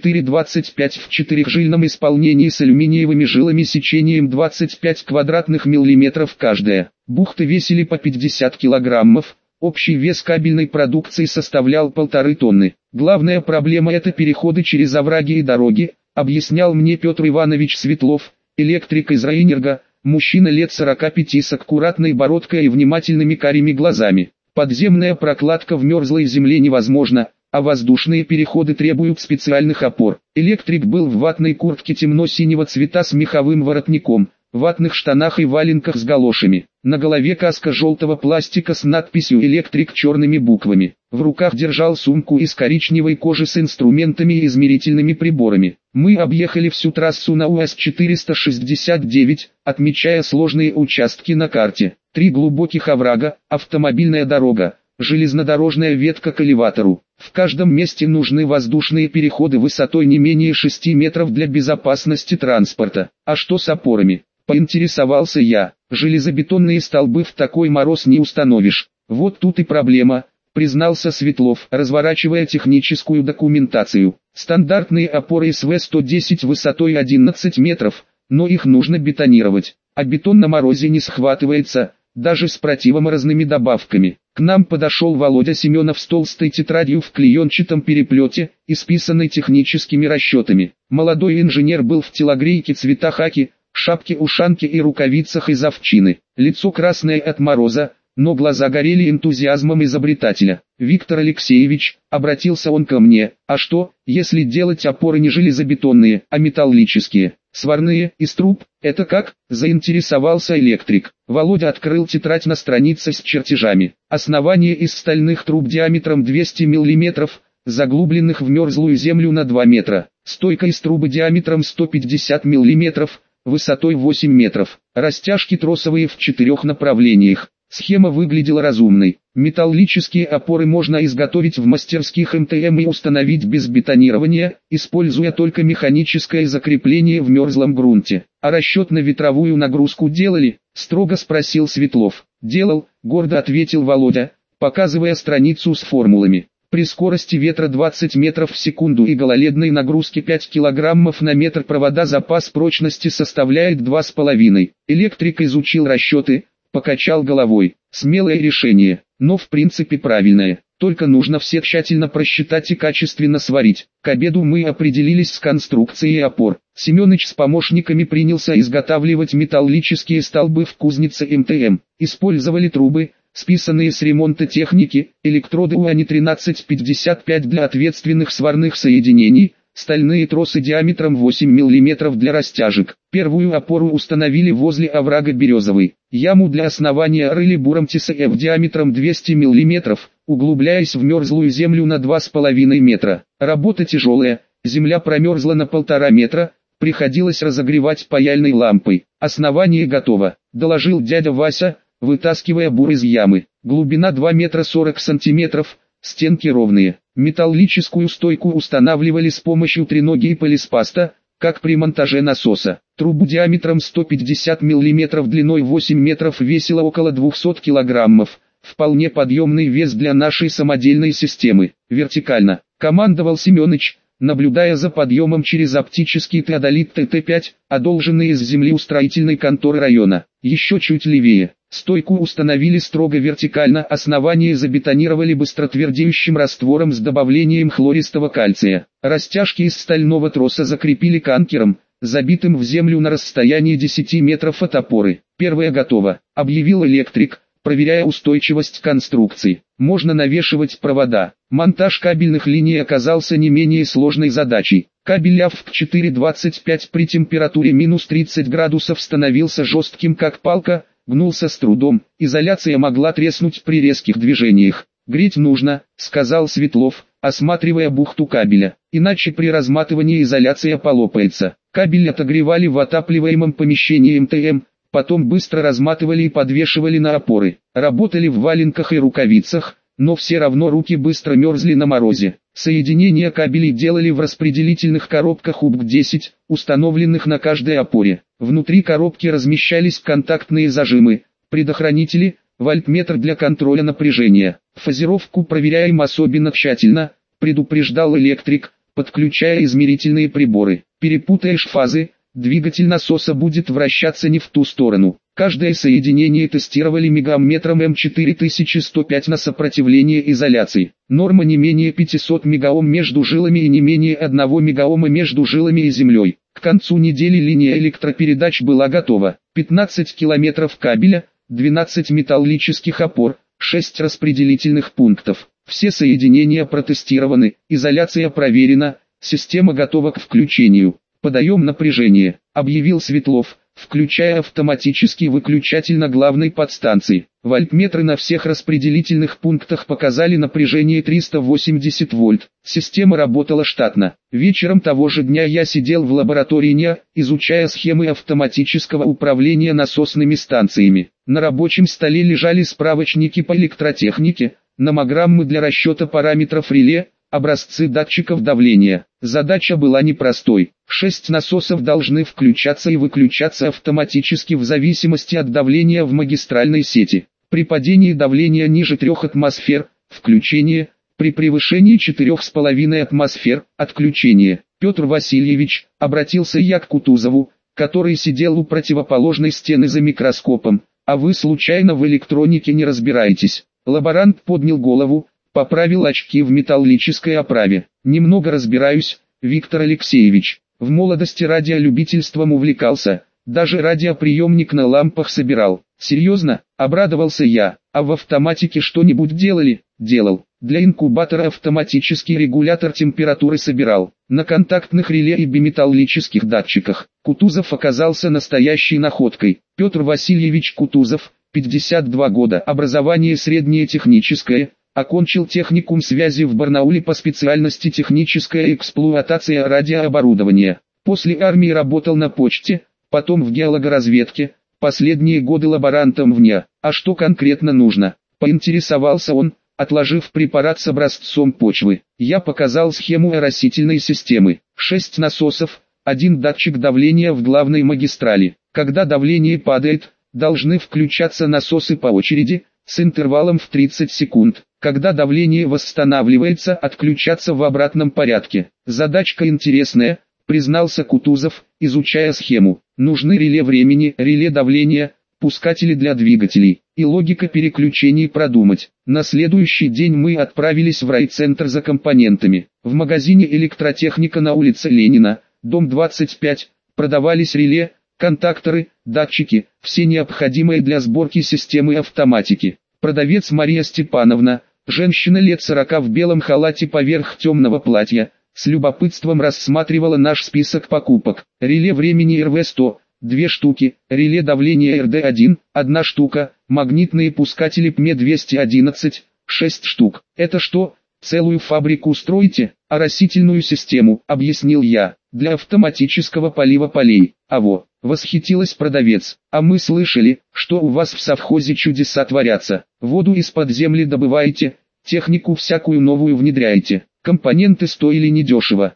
АВ-425 в 4-жильном исполнении с алюминиевыми жилами сечением 25 квадратных миллиметров каждая. Бухты весили по 50 килограммов, Общий вес кабельной продукции составлял 1,5 тонны. Главная проблема — это переходы через овраги и дороги, объяснял мне Петр Иванович Светлов, электрик из Райэнерго, мужчина лет 45 с аккуратной бородкой и внимательными карими глазами. Подземная прокладка в мерзлой земле невозможна, а воздушные переходы требуют специальных опор. Электрик был в ватной куртке темно-синего цвета с меховым воротником, ватных штанах и валенках с галошами. На голове каска желтого пластика с надписью «Электрик» черными буквами. В руках держал сумку из коричневой кожи с инструментами и измерительными приборами. Мы объехали всю трассу на УАЗ-469, отмечая сложные участки на карте. 3 глубоких оврага, автомобильная дорога, железнодорожная ветка к элеватору. В каждом месте нужны воздушные переходы высотой не менее 6 метров для безопасности транспорта. А что с опорами? Поинтересовался я. Железобетонные столбы в такой мороз не установишь. Вот тут и проблема, признался Светлов, разворачивая техническую документацию. Стандартные опоры СВ-110 высотой 11 метров, но их нужно бетонировать. А бетон на морозе не схватывается, даже с противоморозными добавками. К нам подошел Володя Семенов с толстой тетрадью в клеенчатом переплете, исписанной техническими расчетами. Молодой инженер был в телогрейке цвета хаки, шапке-ушанке и рукавицах из овчины. Лицо красное от мороза, но глаза горели энтузиазмом изобретателя. «Виктор Алексеевич», — обратился он ко мне, — «а что, если делать опоры не железобетонные, а металлические, сварные, из труб, это как?» — заинтересовался электрик. Володя открыл тетрадь на странице с чертежами. Основание из стальных труб диаметром 200 мм, заглубленных в мерзлую землю на 2 метра. Стойка из трубы диаметром 150 мм, высотой 8 метров. Растяжки тросовые в 4 направлениях. Схема выглядела разумной. Металлические опоры можно изготовить в мастерских МТМ и установить без бетонирования, используя только механическое закрепление в мерзлом грунте. «А расчет на ветровую нагрузку делали?» — строго спросил Светлов. «Делал», — гордо ответил Володя, показывая страницу с формулами. При скорости ветра 20 метров в секунду и гололедной нагрузке 5 килограммов на метр провода запас прочности составляет 2,5. Электрик изучил расчеты, покачал головой. Смелое решение, но в принципе правильное. Только нужно все тщательно просчитать и качественно сварить. К обеду мы определились с конструкцией опор. Семёныч с помощниками принялся изготавливать металлические столбы в кузнице МТМ. Использовали трубы, списанные с ремонта техники, электроды УАНИ-1355 для ответственных сварных соединений, стальные тросы диаметром 8 мм для растяжек. Первую опору установили возле оврага Березовый. Яму для основания рыли буром ТСФ диаметром 200 мм, углубляясь в мерзлую землю на 2,5 метра. Работа тяжелая, земля промерзла на 1,5 метра, приходилось разогревать паяльной лампой. «Основание готово», — доложил дядя Вася, вытаскивая бур из ямы. Глубина 2 метра 40 сантиметров, стенки ровные. Металлическую стойку устанавливали с помощью треноги и полиспаста, как при монтаже насоса. Трубу диаметром 150 мм длиной 8 метров весила около 200 килограммов. Вполне подъемный вес для нашей самодельной системы. Вертикально командовал Семёныч, наблюдая за подъемом через оптический теодолит ТТ-5, одолженный из земли у строительной конторы района. Еще чуть левее. Стойку установили строго вертикально, основание забетонировали быстротвердеющим раствором с добавлением хлористого кальция. Растяжки из стального троса закрепили канкером, забитым в землю на расстоянии 10 метров от опоры. «Первое готово», — объявил электрик, проверяя устойчивость конструкции. «Можно навешивать провода». Монтаж кабельных линий оказался не менее сложной задачей. Кабель АВ-425 при температуре минус 30 градусов становился жестким как палка, гнулся с трудом, изоляция могла треснуть при резких движениях. «Греть нужно», — сказал Светлов, осматривая бухту кабеля, «иначе при разматывании изоляция полопается». Кабель отогревали в отапливаемом помещении МТМ, потом быстро разматывали и подвешивали на опоры. Работали в валенках и рукавицах, но все равно руки быстро мерзли на морозе. Соединения кабелей делали в распределительных коробках УБК-10, установленных на каждой опоре. Внутри коробки размещались контактные зажимы, предохранители, вольтметр для контроля напряжения. Фазировку проверяем особенно тщательно, предупреждал электрик, подключая измерительные приборы. Перепутаешь фазы, двигатель насоса будет вращаться не в ту сторону. Каждое соединение тестировали мегамметром М4105 на сопротивление изоляции. Норма не менее 500 мегаом между жилами и не менее 1 мегаома между жилами и землей. К концу недели линия электропередач была готова. 15 километров кабеля, 12 металлических опор, 6 распределительных пунктов. Все соединения протестированы, изоляция проверена, система готова к включению. Подаем напряжение, объявил Светлов, включая автоматический выключатель на главной подстанции. Вольтметры на всех распределительных пунктах показали напряжение 380 вольт. Система работала штатно. Вечером того же дня я сидел в лаборатории НИА, изучая схемы автоматического управления насосными станциями. На рабочем столе лежали справочники по электротехнике, номограммы для расчета параметров реле, образцы датчиков давления. Задача была непростой. 6 насосов должны включаться и выключаться автоматически в зависимости от давления в магистральной сети. При падении давления ниже 3 атмосфер – включение, при превышении 4,5 атмосфер – отключение. Петр Васильевич, обратился я к Кутузову, который сидел у противоположной стены за микроскопом, а вы случайно в электронике не разбираетесь? Лаборант поднял голову, поправил очки в металлической оправе. Немного разбираюсь, Виктор Алексеевич. В молодости радиолюбительством увлекался, даже радиоприемник на лампах собирал. Серьезно, обрадовался я. А в автоматике что-нибудь делали? Делал. Для инкубатора автоматический регулятор температуры собирал. На контактных реле и биметаллических датчиках. Кутузов оказался настоящей находкой. Петр Васильевич Кутузов, 52 года. Образование среднее техническое. Окончил техникум связи в Барнауле по специальности техническая эксплуатация радиооборудования. После армии работал на почте, потом в геологоразведке, последние годы лаборантом в НИА. А что конкретно нужно? Поинтересовался он, отложив препарат с образцом почвы. Я показал схему оросительной системы. 6 насосов, 1 датчик давления в главной магистрали. Когда давление падает, должны включаться насосы по очереди, с интервалом в 30 секунд. Когда давление восстанавливается, отключаться в обратном порядке. Задачка интересная, признался Кутузов, изучая схему. Нужны реле времени, реле давления, пускатели для двигателей, и логика переключений продумать. На следующий день мы отправились в райцентр за компонентами. В магазине электротехника на улице Ленина, дом 25, продавались реле, контакторы, датчики, все необходимые для сборки системы автоматики. Продавец Мария Степановна, женщина лет 40 в белом халате поверх темного платья, с любопытством рассматривала наш список покупок. Реле времени РВ-100, 2 штуки, реле давления РД-1, 1 штука, магнитные пускатели ПМЕ-211, 6 штук. Это что, целую фабрику устроите? Оросительную систему, объяснил я, для автоматического полива полей. Аво, восхитилась продавец. А мы слышали, что у вас в совхозе чудеса творятся. Воду из-под земли добываете, технику всякую новую внедряете. Компоненты стоили недешево,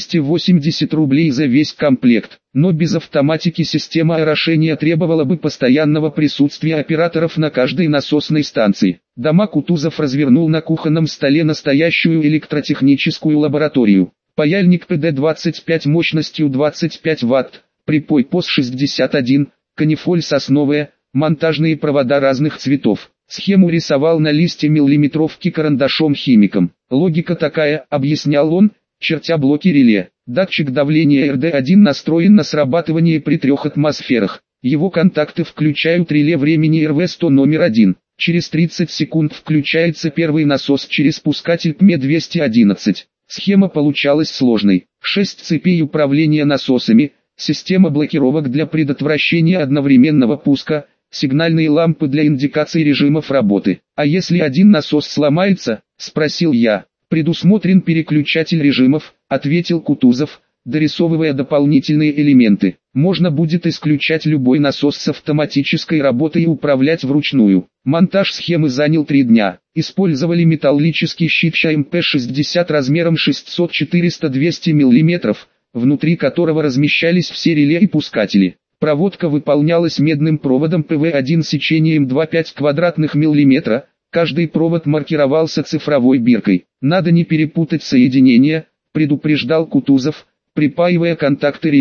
280 рублей за весь комплект, но без автоматики система орошения требовала бы постоянного присутствия операторов на каждой насосной станции. Дома Кутузов развернул на кухонном столе настоящую электротехническую лабораторию. Паяльник ПД-25 мощностью 25 Вт, припой ПОС-61, канифоль сосновая, монтажные провода разных цветов. Схему рисовал на листе миллиметровки карандашом-химиком. Логика такая, объяснял он, чертя блоки реле. Датчик давления РД-1 настроен на срабатывание при 3 атмосферах. Его контакты включают реле времени РВ-100 номер 1. Через 30 секунд включается первый насос через пускатель ПМЕ-211. Схема получалась сложной. 6 цепей управления насосами, система блокировок для предотвращения одновременного пуска, сигнальные лампы для индикации режимов работы. А если один насос сломается, спросил я. Предусмотрен переключатель режимов, ответил Кутузов, дорисовывая дополнительные элементы. Можно будет исключать любой насос с автоматической работой и управлять вручную. Монтаж схемы занял 3 дня. Использовали металлический щит МП-60 размером 600-400-200 мм, внутри которого размещались все реле и пускатели. Проводка выполнялась медным проводом ПВ-1 сечением 2,5 квадратных миллиметра, каждый провод маркировался цифровой биркой. Надо не перепутать соединения, предупреждал Кутузов, припаивая контакты реле.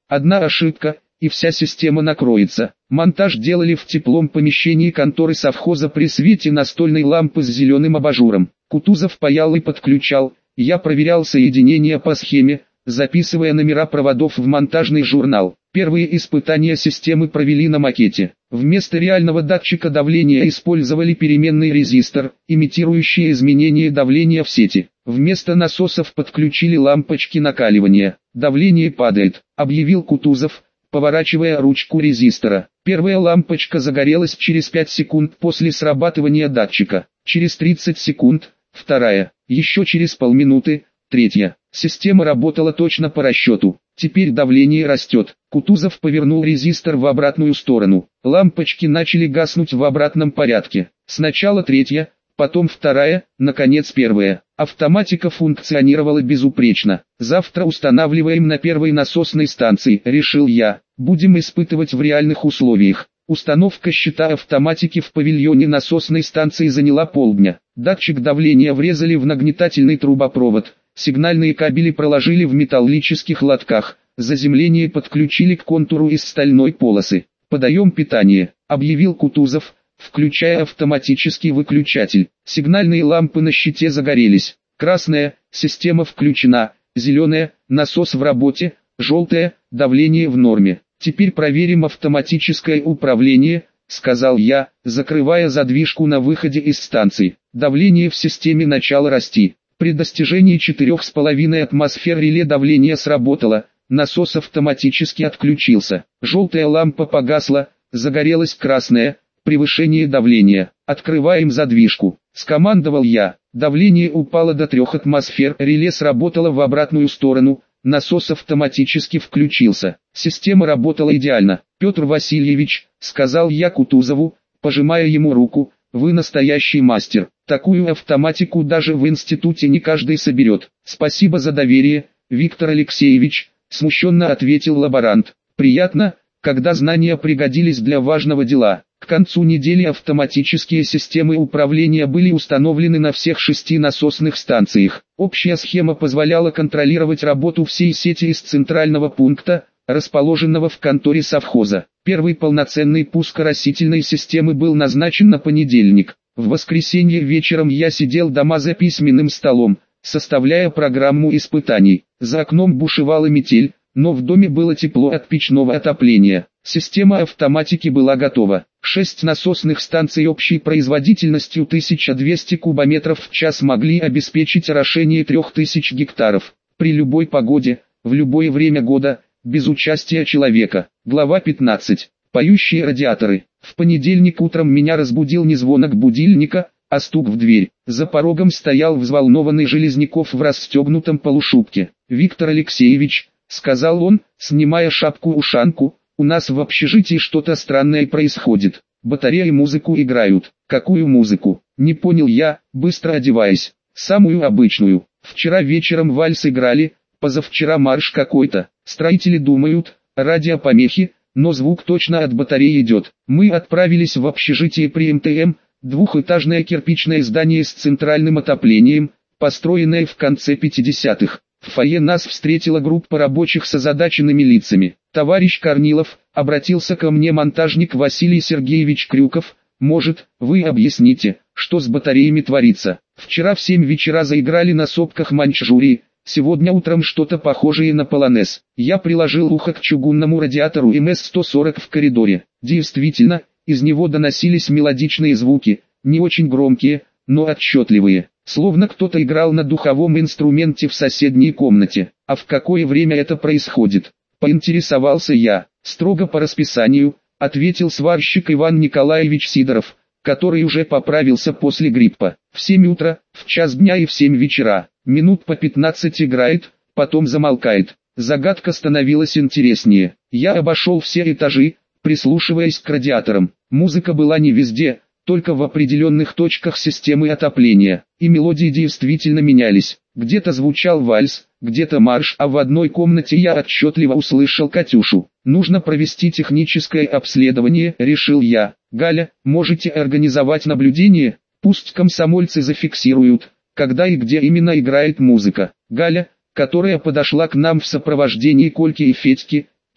Одна ошибка, и вся система накроется. Монтаж делали в теплом помещении конторы совхоза при свете настольной лампы с зеленым абажуром. Кутузов паял и подключал, я проверял соединение по схеме, записывая номера проводов в монтажный журнал. Первые испытания системы провели на макете. Вместо реального датчика давления использовали переменный резистор, имитирующий изменение давления в сети. Вместо насосов подключили лампочки накаливания. «Давление падает», — объявил Кутузов, поворачивая ручку резистора. Первая лампочка загорелась через 5 секунд после срабатывания датчика. Через 30 секунд, вторая. Еще через полминуты, третья. Система работала точно по расчету. Теперь давление растет. Кутузов повернул резистор в обратную сторону. Лампочки начали гаснуть в обратном порядке. Сначала третья, потом вторая, наконец первая. Автоматика функционировала безупречно. «Завтра устанавливаем на первой насосной станции», — решил я. «Будем испытывать в реальных условиях». Установка щита автоматики в павильоне насосной станции заняла полдня. Датчик давления врезали в нагнетательный трубопровод. Сигнальные кабели проложили в металлических лотках. Заземление подключили к контуру из стальной полосы. «Подаем питание», — объявил Кутузов, включая автоматический выключатель. Сигнальные лампы на щите загорелись. Красная — система включена, зеленая — насос в работе, желтая — давление в норме. «Теперь проверим автоматическое управление», — сказал я, закрывая задвижку на выходе из станции. Давление в системе начало расти. При достижении 4,5 атмосфер реле давление сработало, насос автоматически отключился. Желтая лампа погасла, загорелась красная, превышение давления. «Открываем задвижку», — скомандовал я. Давление упало до 3 атмосфер, реле сработало в обратную сторону, насос автоматически включился. Система работала идеально. «Петр Васильевич», — сказал я Кутузову, пожимая ему руку, — «вы настоящий мастер. Такую автоматику даже в институте не каждый соберет». «Спасибо за доверие, Виктор Алексеевич», — смущенно ответил лаборант. «Приятно, когда знания пригодились для важного дела». К концу недели автоматические системы управления были установлены на всех 6 насосных станциях. Общая схема позволяла контролировать работу всей сети из центрального пункта, расположенного в конторе совхоза. Первый полноценный пуск оросительной системы был назначен на понедельник. В воскресенье вечером я сидел дома за письменным столом, составляя программу испытаний. За окном бушевала метель, но в доме было тепло от печного отопления. Система автоматики была готова. 6 насосных станций общей производительностью 1200 кубометров в час могли обеспечить орошение 3000 гектаров. При любой погоде, в любое время года, без участия человека. Глава 15. Поющие радиаторы. В понедельник утром меня разбудил не звонок будильника, а стук в дверь. За порогом стоял взволнованный Железняков в расстегнутом полушубке. «Виктор Алексеевич», — сказал он, снимая шапку-ушанку, — «у нас в общежитии что-то странное происходит. Батареи музыку играют». «Какую музыку?» — не понял я, быстро одеваясь. «Самую обычную. Вчера вечером вальс играли, позавчера марш какой-то. Строители думают, радиопомехи, но звук точно от батареи идет». Мы отправились в общежитие при МТМ, двухэтажное кирпичное здание с центральным отоплением, построенное в конце 50-х. В фойе нас встретила группа рабочих с озадаченными лицами. «Товарищ Корнилов», — обратился ко мне монтажник Василий Сергеевич Крюков, — «может, вы объясните, что с батареями творится? Вчера в 7 вечера заиграли на сопках Маньчжурии, сегодня утром что-то похожее на полонез». Я приложил ухо к чугунному радиатору МС-140 в коридоре. Действительно, из него доносились мелодичные звуки, не очень громкие, но отчетливые. Словно кто-то играл на духовом инструменте в соседней комнате. «А в какое время это происходит?» — поинтересовался я. «Строго по расписанию», — ответил сварщик Иван Николаевич Сидоров, который уже поправился после гриппа. «В 7 утра, в час дня и в 7 вечера. Минут по 15 играет, потом замолкает». Загадка становилась интереснее. Я обошел все этажи, прислушиваясь к радиаторам. Музыка была не везде, только в определенных точках системы отопления, и мелодии действительно менялись. Где-то звучал вальс, где-то марш, а в одной комнате я отчетливо услышал «Катюшу». «Нужно провести техническое обследование», — решил я. «Галя, можете организовать наблюдение? Пусть комсомольцы зафиксируют, когда и где именно играет музыка». Галя, которая подошла к нам в сопровождении Кольки и Федьки,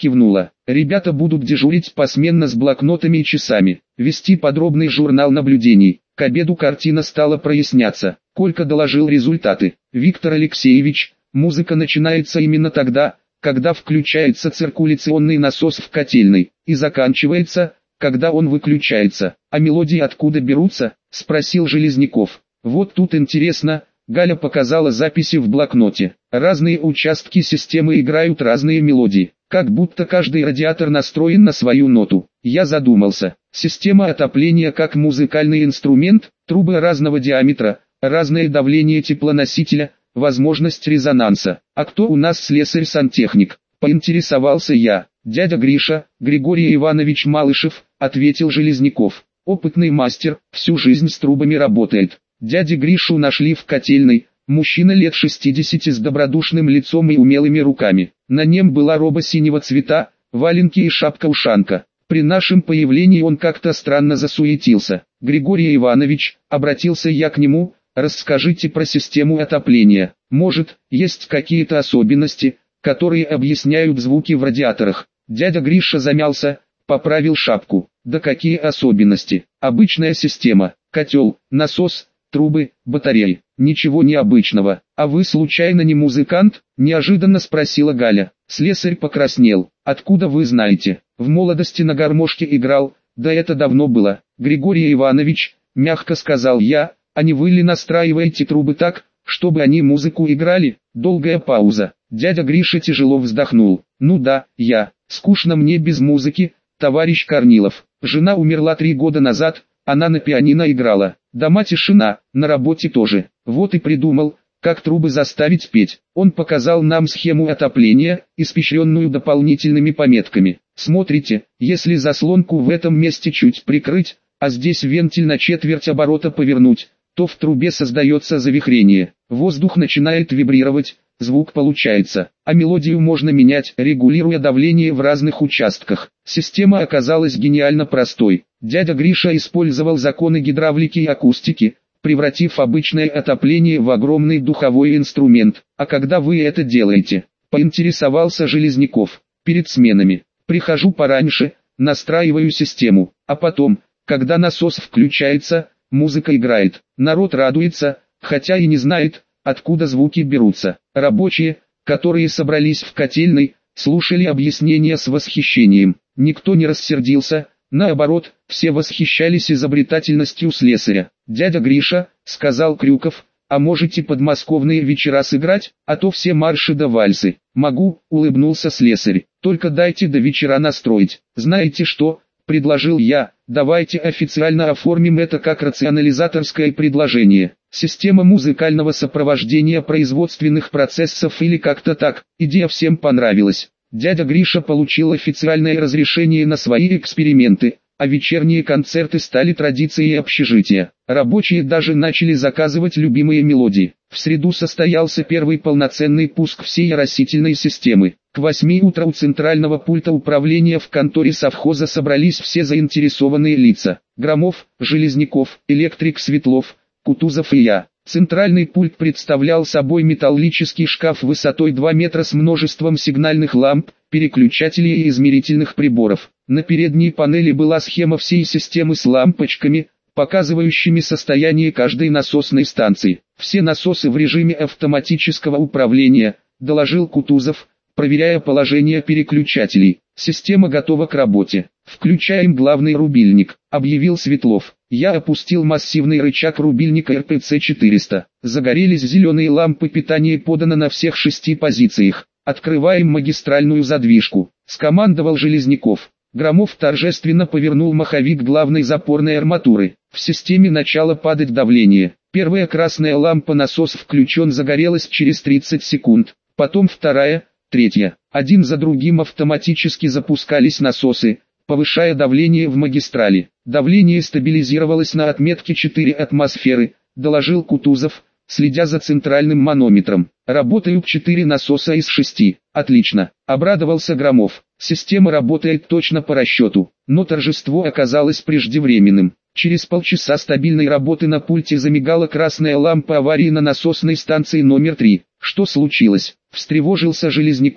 кивнула. Ребята будут дежурить посменно с блокнотами и часами, вести подробный журнал наблюдений. К обеду картина стала проясняться. Колька доложил результаты. Виктор Алексеевич, музыка начинается именно тогда, когда включается циркуляционный насос в котельной, и заканчивается, когда он выключается. А мелодии откуда берутся? Спросил Железняков. Вот тут интересно. Галя показала записи в блокноте. Разные участки системы играют разные мелодии, как будто каждый радиатор настроен на свою ноту. Я задумался. Система отопления как музыкальный инструмент, трубы разного диаметра, разное давление теплоносителя, возможность резонанса. А кто у нас слесарь-сантехник? Поинтересовался я. Дядя Гриша, Григорий Иванович Малышев, ответил Железняков. Опытный мастер, всю жизнь с трубами работает. Дядю Гришу нашли в котельной, мужчина лет 60 с добродушным лицом и умелыми руками. На нем была роба синего цвета, валенки и шапка-ушанка. При нашем появлении он как-то странно засуетился. «Григорий Иванович», обратился я к нему, «расскажите про систему отопления. Может, есть какие-то особенности, которые объясняют звуки в радиаторах?» Дядя Гриша замялся, поправил шапку. «Да какие особенности? Обычная система, котел, насос, трубы, батареи, ничего необычного. А вы случайно не музыкант?» – неожиданно спросила Галя. Слесарь покраснел. «Откуда вы знаете? В молодости на гармошке играл, да это давно было. Григорий Иванович», – мягко сказал я, – «а не вы ли настраиваете трубы так, чтобы они музыку играли?» Долгая пауза. Дядя Гриша тяжело вздохнул. «Ну да, я. Скучно мне без музыки, товарищ Корнилов. Жена умерла 3 года назад, она на пианино играла. Дома тишина, на работе тоже. Вот и придумал, как трубы заставить петь». Он показал нам схему отопления, испещренную дополнительными пометками. «Смотрите, если заслонку в этом месте чуть прикрыть, а здесь вентиль на четверть оборота повернуть, то в трубе создается завихрение. Воздух начинает вибрировать, звук получается, а мелодию можно менять, регулируя давление в разных участках». Система оказалась гениально простой. Дядя Гриша использовал законы гидравлики и акустики, превратив обычное отопление в огромный духовой инструмент. «А когда вы это делаете?» – поинтересовался Железняков. «Перед сменами. Прихожу пораньше, настраиваю систему, а потом, когда насос включается, музыка играет. Народ радуется, хотя и не знает, откуда звуки берутся. Рабочие, которые собрались в котельной, слушали объяснения с восхищением. Никто не рассердился, наоборот, все восхищались изобретательностью слесаря. «Дядя Гриша», — сказал Крюков, — «а можете подмосковные вечера сыграть, а то все марши да вальсы». «Могу», — улыбнулся слесарь, — «только дайте до вечера настроить». «Знаете что?» — предложил я, — «давайте официально оформим это как рационализаторское предложение. Система музыкального сопровождения производственных процессов или как-то так». Идея всем понравилась. Дядя Гриша получил официальное разрешение на свои эксперименты, а вечерние концерты стали традицией общежития. Рабочие даже начали заказывать любимые мелодии. В среду состоялся первый полноценный пуск всей оросительной системы. К 8 утра у центрального пульта управления в конторе совхоза собрались все заинтересованные лица. Громов, Железняков, электрик Светлов, Кутузов и я. Центральный пульт представлял собой металлический шкаф высотой 2 метра с множеством сигнальных ламп, переключателей и измерительных приборов. На передней панели была схема всей системы с лампочками, показывающими состояние каждой насосной станции. «Все насосы в режиме автоматического управления», — доложил Кутузов, проверяя положение переключателей. «Система готова к работе. Включаем главный рубильник», — объявил Светлов. Я опустил массивный рычаг рубильника РПЦ-400. Загорелись зеленые лампы питания, подано на всех 6 позициях. «Открываем магистральную задвижку», — скомандовал Железняков. Громов торжественно повернул маховик главной запорной арматуры. В системе начало падать давление. Первая красная лампа насос включен, загорелась через 30 секунд. Потом вторая, третья. Один за другим автоматически запускались насосы, повышая давление в магистрали. «Давление стабилизировалось на отметке 4 атмосферы», — доложил Кутузов, следя за центральным манометром. «Работают 4 насоса из 6. Отлично», — обрадовался Громов. «Система работает точно по расчету». Но торжество оказалось преждевременным. Через полчаса стабильной работы на пульте замигала красная лампа аварии на насосной станции номер 3. «Что случилось?» — встревожился Железняков.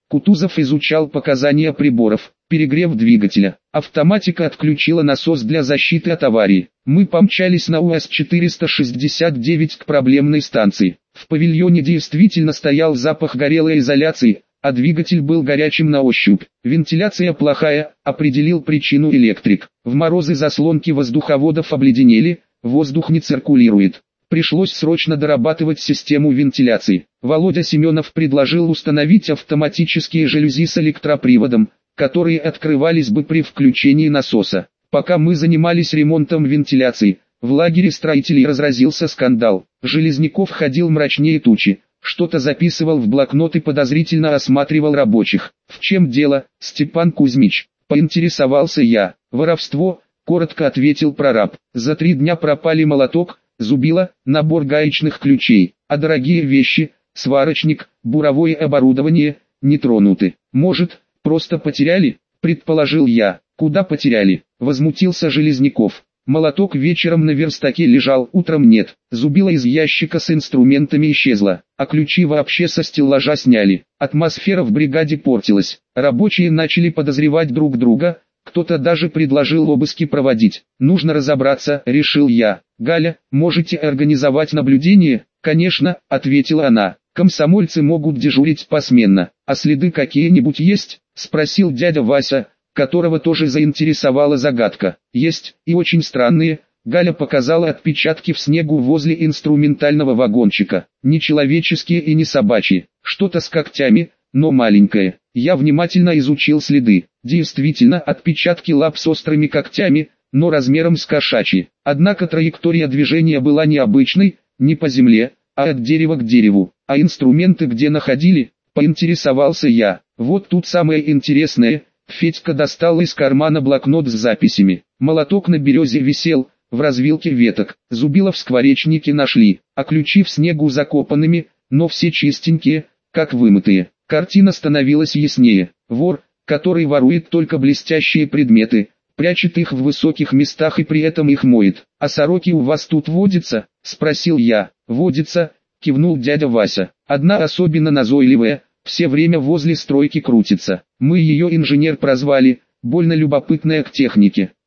Кутузов изучал показания приборов, перегрев двигателя. Автоматика отключила насос для защиты от аварии. Мы помчались на УАЗ-469 к проблемной станции. В павильоне действительно стоял запах горелой изоляции, а двигатель был горячим на ощупь. Вентиляция плохая, определил причину электрик. В морозы заслонки воздуховодов обледенели, воздух не циркулирует. Пришлось срочно дорабатывать систему вентиляции. Володя Семенов предложил установить автоматические жалюзи с электроприводом, которые открывались бы при включении насоса. Пока мы занимались ремонтом вентиляции, в лагере строителей разразился скандал. Железняков ходил мрачнее тучи, что-то записывал в блокнот и подозрительно осматривал рабочих. «В чем дело, Степан Кузьмич?» – поинтересовался я. «Воровство», – коротко ответил прораб. «За 3 дня пропали молоток, зубило, набор гаечных ключей, а дорогие вещи, сварочник, буровое оборудование, не тронуты. Может, просто потеряли?» – предположил я. «Куда потеряли?» – возмутился Железняков. «Молоток вечером на верстаке лежал, утром нет. Зубило из ящика с инструментами исчезло, а ключи вообще со стеллажа сняли. Атмосфера в бригаде портилась. Рабочие начали подозревать друг друга, кто-то даже предложил обыски проводить. Нужно разобраться», – решил я. «Галя, можете организовать наблюдение?» «Конечно», – ответила она. «Комсомольцы могут дежурить посменно. А следы какие-нибудь есть?» – спросил дядя Вася, которого тоже заинтересовала загадка. «Есть, и очень странные». Галя показала отпечатки в снегу возле инструментального вагончика. Не человеческие и не собачьи, что-то с когтями, но маленькое. Я внимательно изучил следы. Действительно, отпечатки лап с острыми когтями, но размером с кошачьи. Однако траектория движения была необычной, не по земле, а от дерева к дереву. «А инструменты где находили?» – поинтересовался я. «Вот тут самое интересное». Федька достал из кармана блокнот с записями. Молоток на березе висел, в развилке веток. Зубило в скворечнике нашли, а ключи в снегу закопанными, но все чистенькие, как вымытые. Картина становилась яснее. Вор, который ворует только блестящие предметы, прячет их в высоких местах и при этом их моет. «А сороки у вас тут водятся?» – спросил я. «Водится», – кивнул дядя Вася. «Одна особенно назойливая, все время возле стройки крутится. Мы ее инженер прозвали, больно любопытная к технике.